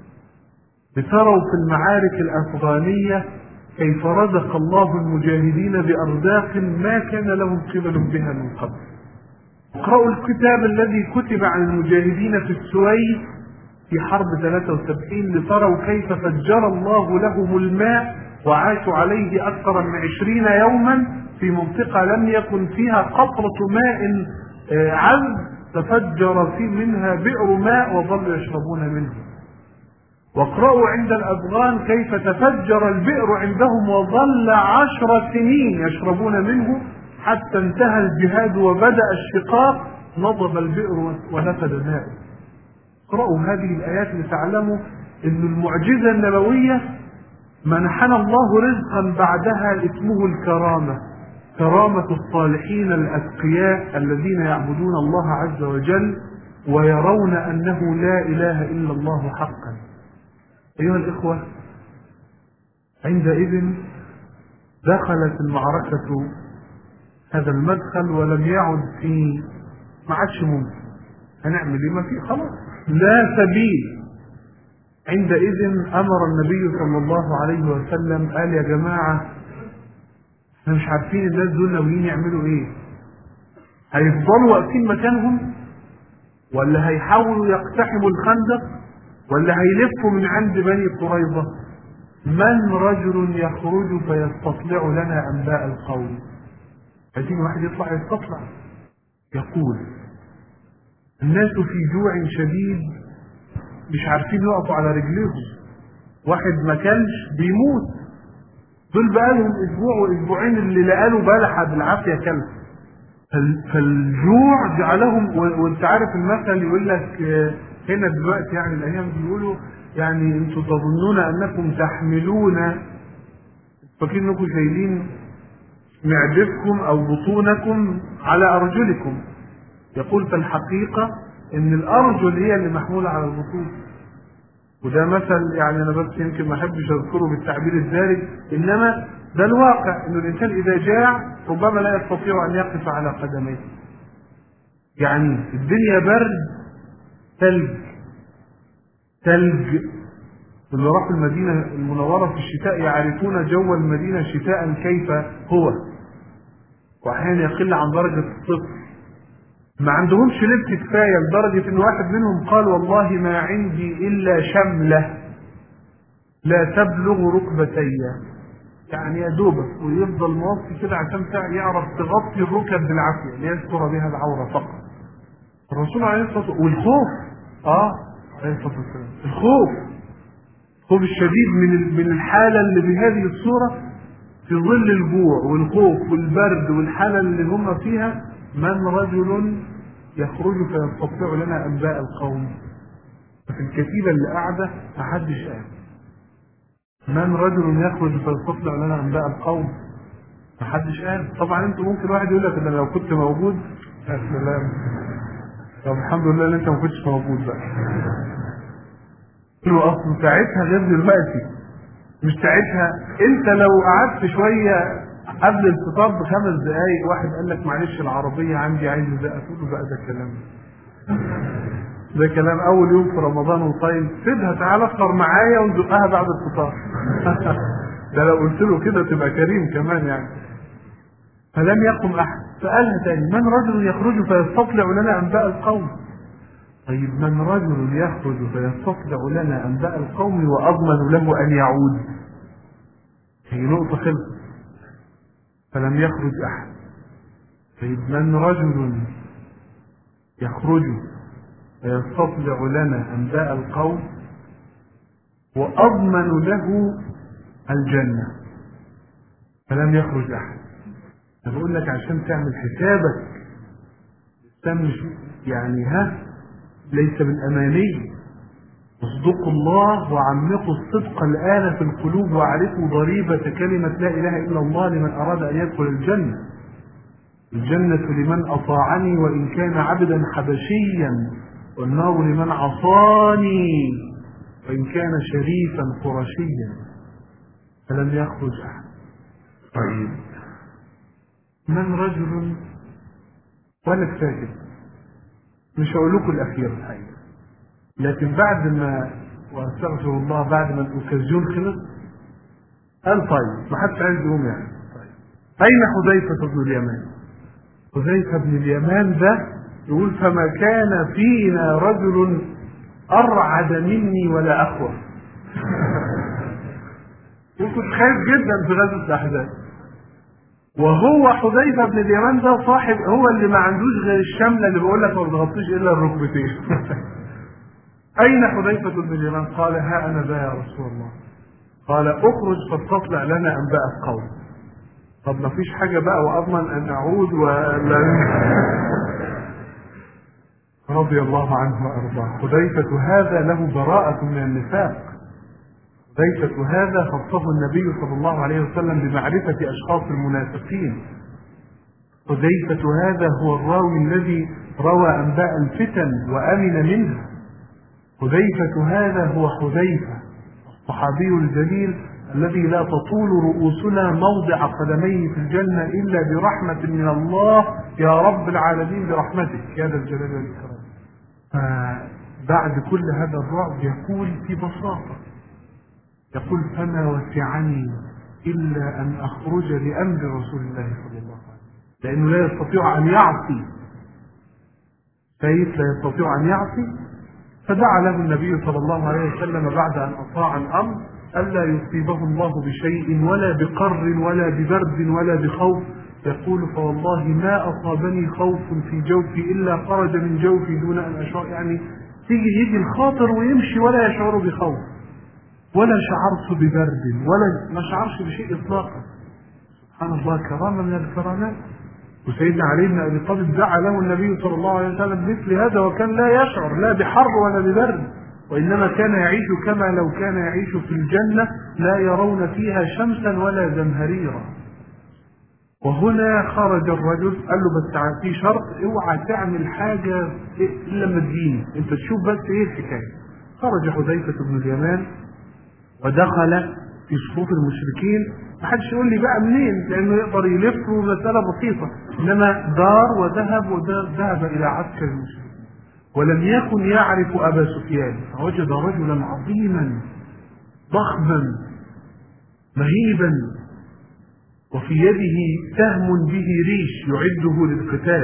Speaker 1: لتروا في المعارك الأفغانية كيف رزق الله المجاهدين بأرزاق ما كان لهم قبل بها من قبل. اقرأوا الكتاب الذي كتب عن المجاهدين في السويس في حرب 73، لتروا كيف فجر الله لهم الماء وعاشوا عليه أكثر من 20 يوما في منطقة لم يكن فيها قطرة ماء عذب، تفجر في منها بئر ماء وظلوا يشربون منه. واقرأوا عند الأفغان كيف تفجر البئر عندهم وظل 10 سنين يشربون منه حتى انتهى الجهاد وبدأ الشقاق، نضب البئر ونفد ماءه. اقرأوا هذه الآيات لتعلموا أن المعجزة النبوية منحنا الله رزقا بعدها اسمه الكرامة، كرامة الصالحين الأتقياء الذين يعبدون الله عز وجل ويرون أنه لا إله إلا الله حقا. أيها الإخوة، عندئذ دخلت المعركة هذا المدخل ولم يعد فيه، ما عادش ممكن. هنعمل ايه؟ ما في، خلاص لا سبيل. عندئذ أمر النبي صلى الله عليه وسلم، قال يا جماعة احنا مش عارفين الناس دول ناويين يعملوا ايه، هيفضلوا واقفين مكانهم ولا هيحاولوا يقتحموا الخندق ولا هيلفوا من عند بني قريظة؟ من رجل يخرج فيستطلع لنا أنباء القوم؟ عايزين واحد يطلع يستطلع. يقول الناس في جوع شديد، مش عارفين يقفوا على رجليهم، واحد ما كانش بيموت، دول بقالهم اسبوع واسبوعين اللي لقالوا بلحة بالعافية كلب. فالجوع جعلهم، وانت عارف المثل يقول لك هنا دلوقتي يعني الايام بيقولوا يعني انتم تظنون انكم تحملون، فاكرين انكم شايلين معدتكم او بطونكم على ارجلكم. يقول في الحقيقة ان الارجل هي اللي محمولة على البطون. وده مثل يعني انا بس يمكن ما احبش اذكره بالتعبير الدارج، انما ده الواقع، انه الانسان اذا جاع ربما لا يستطيع ان يقف على قدميه. يعني الدنيا برد، ثلج. اللي راحوا المدينة المنورة في الشتاء يعرفون جو المدينة شتاء كيف هو، واحيانا يقل عن درجة الصفر. ما عندهمش لبس كفاية لدرجة ان واحد منهم قال والله ما عندي الا شملة لا تبلغ ركبتي، يعني يا دوبك، ويفضل موطي كده عشان يعرف تغطي الركب بالعافية ليستر بها العورة فقط. الرسول عليه الصلاة والسلام، والخوف عليه الصلاة والسلام، الخوف الشديد من الحالة اللي بهذه الصورة، في ظل الجوع والخوف والبرد والحالة اللي هم فيها. من رجل يخرج فيستطيع لنا أنباء القوم؟ في الكتيبة اللي قاعدة محدش قال من رجل يخرج فيستطيع لنا أنباء القوم، محدش قال. طبعا انتوا ممكن واحد يقول لك انا لو كنت موجود، يا سلام، طب الحمد لله ان انت ما كنتش موجود بقى. له اصل ساعتها غير دلوقتي، مش ساعتها. انت لو قعدت شويه قبل الفطار ب5 دقايق واحد قال لك معلش العربيه عندي عايز ازق، تقول له بقى ده كلام اول يوم في رمضان وصايم، سيبها تعالى افطر معايا ونزقها بعد الفطار. ده لو قلت له كده تبقى كريم كمان يعني. فلم يقم احد، فقالها تاني من رجل يخرج فيستطلع لنا انباء القوم. طيب من رجل يخرج فيستطلع لنا انباء القوم واضمن له ان يعود؟ هي نقطة خلصت، فلم يخرج احد. طيب من رجل يخرج فيستطلع لنا انباء القوم واضمن له الجنة؟ فلم يخرج احد. انا بقول لك عشان تعمل حسابك، يعني ليس بالاماني. اصدقوا الله وعمقوا الصدق الآن في القلوب واعرفوا ضريبة كلمة لا اله الا الله لمن اراد ان يدخل الجنة. الجنة لمن اطاعني وان كان عبدا حبشيا، والنار لمن عصاني وان كان شريفا قرشيا. فلم يخرج احد. طيب من رجل، ولا كفايه، مش هقول لكم الاخير الحقيقه، لكن بعد ما، واستغفر الله، بعد ما الاوكازيون خلص قال طيب ما حدش عايز يقوم يعني. طيب اين حذيفه بن اليمان؟ حذيفه بن اليمان ده يقول فما كان فينا رجل ارعد مني ولا اخوف. وكنت خايف جدا في غزوه الاحزاب. وهو حذيفه بن اليمان ده صاحب، هو اللي ما عندوش غير الشمله اللي بقول لك ما بتغطيش الا الركبتين. اين حذيفه بن اليمان؟ قال ها انا ذا يا رسول الله. قال اخرج فاستطلع لنا انباء القوم. طب ما فيش حاجه بقى واضمن ان اعود ولا. رضي الله عنه وارضاه. حذيفه هذا له براءه من النفاق. حذيفة هذا خصه النبي صلى الله عليه وسلم بمعرفة أشخاص المنافقين. حذيفة هذا هو الراوي الذي روى أنباء الفتن وأمن منها. حذيفة هذا هو حذيفة الصحابي الجليل الذي لا تطول رؤوسنا موضع قدميه في الجنة إلا برحمة من الله يا رب العالمين برحمتك يا ذا الجلال والإكرام. فبعد كل هذا الرعب يقول في بساطة، يقول فما وسعني إلا أن أخرج لأمر رسول الله صلى الله عليه وسلم، لأنه لا يستطيع أن يعصي، لا يستطيع أن يعصي. فدعا له النبي صلى الله عليه وسلم بعد أن أطاع الأمر ألا يصيبه الله بشيء ولا بقر ولا ببرد ولا بخوف. يقول فوالله ما أصابني خوف في جوفي إلا خرج من جوفي دون أن أشعر. يعني يجي الخاطر ويمشي ولا يشعر بخوف ولا شعرت ببرد ولا ما شعرش بشيء إطلاقا. سبحان الله، كرامة من الكرامات. وسيدنا علي بن أبي طالب دعا له النبي صلى الله عليه وسلم مثل هذا وكان لا يشعر لا بحر ولا ببرد، وإنما كان يعيش كما لو كان يعيش في الجنة لا يرون فيها شمسا ولا زمهريرا. وهنا خرج الرجل قال له بس في شرط، اوعى تعمل حاجة إلا لما تجيني، انت تشوف بس ايه الحكاية. خرج حذيفة بن اليمان ودخل في صفوف المشركين. ما حدش يقول لي بقى منين، لانه يقدر يلف مسألة بسيطة، انما دار وذهب الى عسكر المشركين ولم يكن يعرف ابا سفيان، فوجد رجلا عظيما ضخما مهيبا وفي يده سهم به ريش يعده للقتال،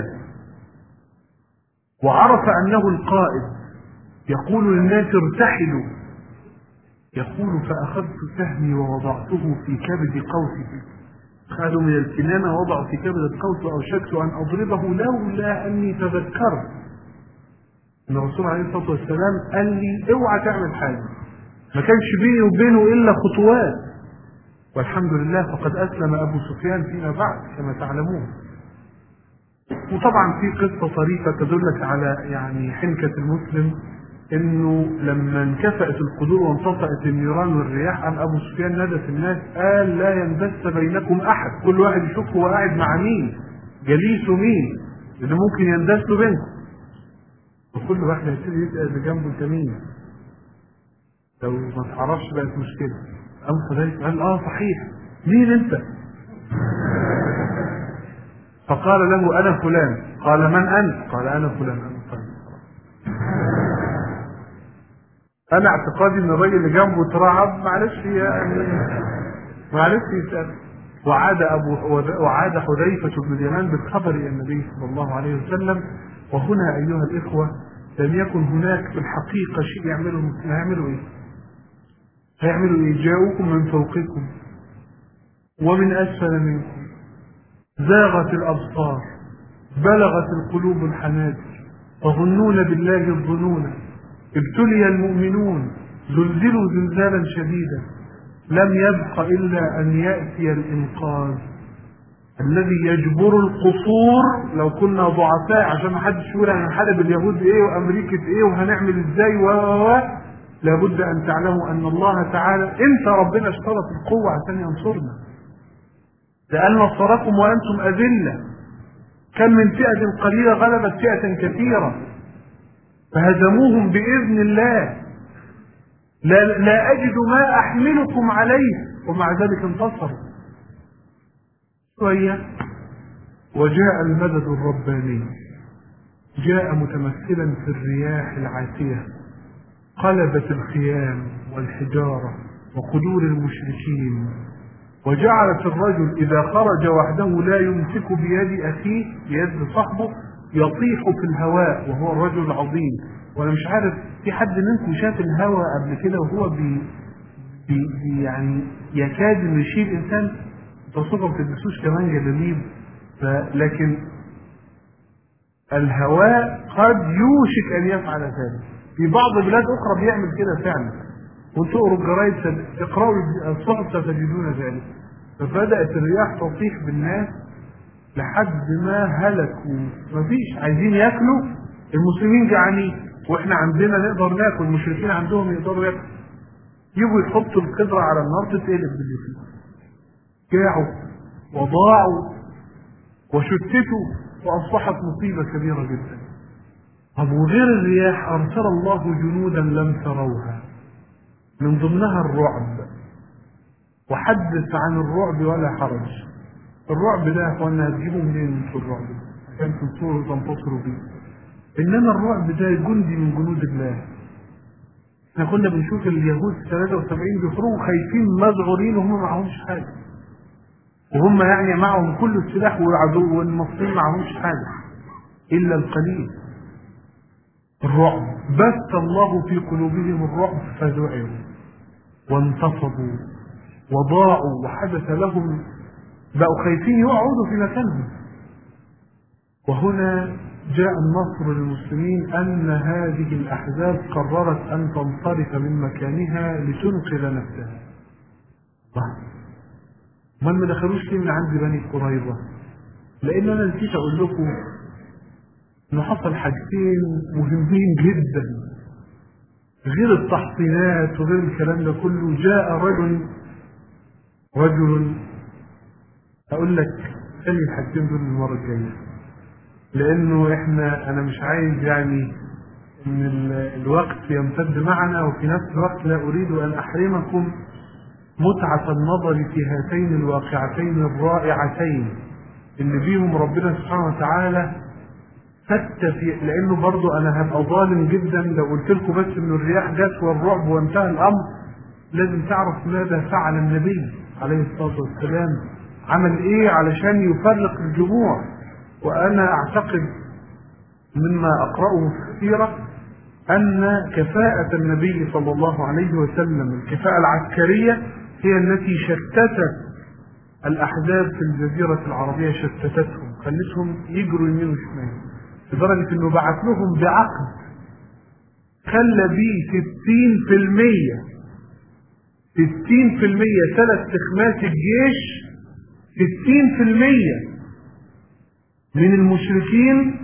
Speaker 1: وعرف انه القائد. يقول للناس ارتحلوا، يقول فأخذت سهمي ووضعته في كبد قوسه، خذوا من الكنانة وضعوا في كبد القوس وأوشكت أن أضربه لولا أني تذكرت أن الرسول عليه الصلاة والسلام قال لي اوعى تعمل حاجة، ما كانش بيني وبينه إلا خطوات. والحمد لله فقد أسلم أبو سفيان فيما بعد كما تعلمون. وطبعا في قصة طريفة تدلك على يعني حنكة المسلم، انه لما انكفأت القدور وانطفأت النيران والرياح قام ابو سفيان نادى في الناس قال لا ينبث بينكم احد، كل واحد يشوف هو قاعد مع مين جليسه مين اللي ممكن يندس له بينكم، وكل واحد هيبتدي يسأل اللي جنبه انت مين، لو ما تعرفش بقت مشكلة. قام حذيفة قال صحيح مين انت؟ فقال له انا فلان. قال من انت؟ قال انا فلان. انا اعتقادي ان الراجل اللي جنبه ترعب معلش يسأل. وعاد حذيفة بن اليمان بالخبر الى النبي صلى الله عليه وسلم. وهنا ايها الاخوة لم يكن هناك في الحقيقة شيء يعمله. هيعملوا ايه؟ جاءوكم من فوقكم ومن اسفل منكم، زاغت الابصار، بلغت القلوب الحناجر، تظنون بالله الظنون، ابتلي المؤمنون، زلزلوا زلزالا شديدا، لم يبق إلا أن يأتي الإنقاذ الذي يجبر القصور. لو كنا ضعفاء عشان ما حدش يقول هنحارب اليهود ايه وامريكا ايه وهنعمل ازاي لابد ان تعلموا ان الله تعالى انت ربنا اشترط القوة عشان ينصرنا، لأن نصركم وانتم اذلة، كم من فئة قليلة غلبت فئة كثيرة فهزموهم بإذن الله. لا أجد ما أحملكم عليه ومع ذلك انتصروا. شوية وجاء المدد الرباني، جاء متمثلا في الرياح العاتية، قلبت الخيام والحجارة وقدور المشركين، وجعلت الرجل إذا خرج وحده لا يمسك بيد أخيه بيد صاحبه، يطيح في الهواء وهو الرجل العظيم. وانا مش عارف في حد منكم شاف الهواء قبل كده وهو بي يعني يكاد انه يشيل انسان، تصور ما تلبسوش كمان جلاليب، لكن الهواء قد يوشك ان يفعل ذلك. في بعض بلاد اخرى بيعمل كده فعلا، وانتوا اقروا الجرايد اقرأوا الصحف ستجدون ذلك. فبدأت الرياح تطيح بالناس لحد ما هلكوا، مفيش عايزين ياكلوا، المسلمين جعانين واحنا عندنا نقدر ناكل، المشركين عندهم يقدروا ياكلوا، يجوا يحطوا القدرة على النار تتقلب باللي فيه، جاعوا وضاعوا وشتتوا واصبحت مصيبة كبيرة جدا. طب وغير الرياح ارسل الله جنودا لم تروها، من ضمنها الرعب. وحدث عن الرعب ولا حرج. الرعب ده يا اخوانا هتجيبوا منين انتوا الرعب عشان تنصروا وتنتصروا بيه؟ انما الرعب ده جندي من جنود الله. احنا كنا بنشوف اليهود في 73 بيخرجوا خايفين مذعورين وهم معهمش حاجه، وهم يعني معهم كل السلاح والعدو، والمصريين معهمش حاجه الا القليل. الرعب بث الله في قلوبهم الرعب فذعروا وانتصبوا وضاعوا، وحدث لهم بقوا خايفين يقعدوا في مكانهم. وهنا جاء النصر للمسلمين أن هذه الأحزاب قررت أن تنصرف من مكانها لتنقذ نفسها. ما دخلوش ليه من عند بني قريظة؟ لأن أنا نسيت أقول لكم إنه حصل حاجتين مهمين جدا غير التحصينات وغير الكلام ده كله. جاء رجل أقول لك خلي الحاجتين دول المرة الجاية، لأنه أنا مش عايز يعني إن الوقت يمتد معنا، وفي نفس الوقت لا أريد أن أحرمكم متعة النظر في هاتين الواقعتين الرائعتين اللي بيهم ربنا سبحانه وتعالى لأنه برضو أنا هبقى ظالم جدا لو قلت لكم بس إن الرياح جت والرعب وانتهى الأمر. لازم تعرف ماذا فعل النبي عليه الصلاة والسلام، عمل إيه علشان يفرق الجموع. وأنا أعتقد مما أقرأه في السيرة أن كفاءة النبي صلى الله عليه وسلم الكفاءة العسكرية هي التي شتتت الأحزاب في الجزيرة العربية، شتتتهم خلتهم يجروا يمين وشمال، لدرجة أنه بعث لهم بعقد خلى بيه 60% ثلاث تخماس الجيش 60% من المشركين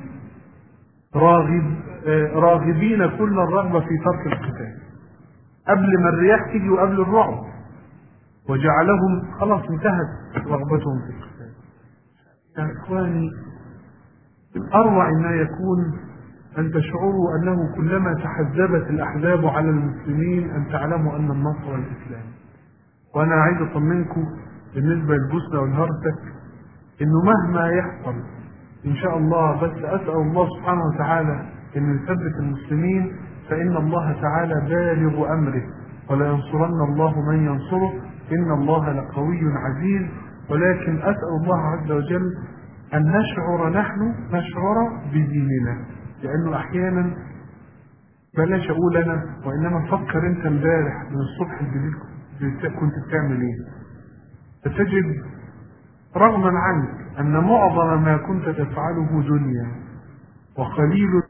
Speaker 1: راغبين كل الرغبة في ترك القتال قبل ما الرياح تيجي وقبل الرعب، وجعلهم خلاص انتهت رغبتهم في القتال. يا إخواني، الأروع ما يكون أن تشعروا أنه كلما تحزبت الأحزاب على المسلمين أن تعلموا أن النصر الإسلام. وأنا عايز أطمنكم بالنسبة للبوسنة والهرسك إنه مهما يحصل إن شاء الله، بس أسأل الله سبحانه وتعالى أن يثبت المسلمين، فإن الله تعالى بالغ أمره ولا ينصرن الله من ينصره إن الله لقوي عزيز. ولكن أسأل الله عز وجل أن نشعر بديننا، لأنه أحيانا بلاش أقول أنا وإنما فكر أنت امبارح من الصبح الجديد كنت بتعمل إيه، فتجد رغما عنك أن معظم ما كنت تفعله دنيا وقليل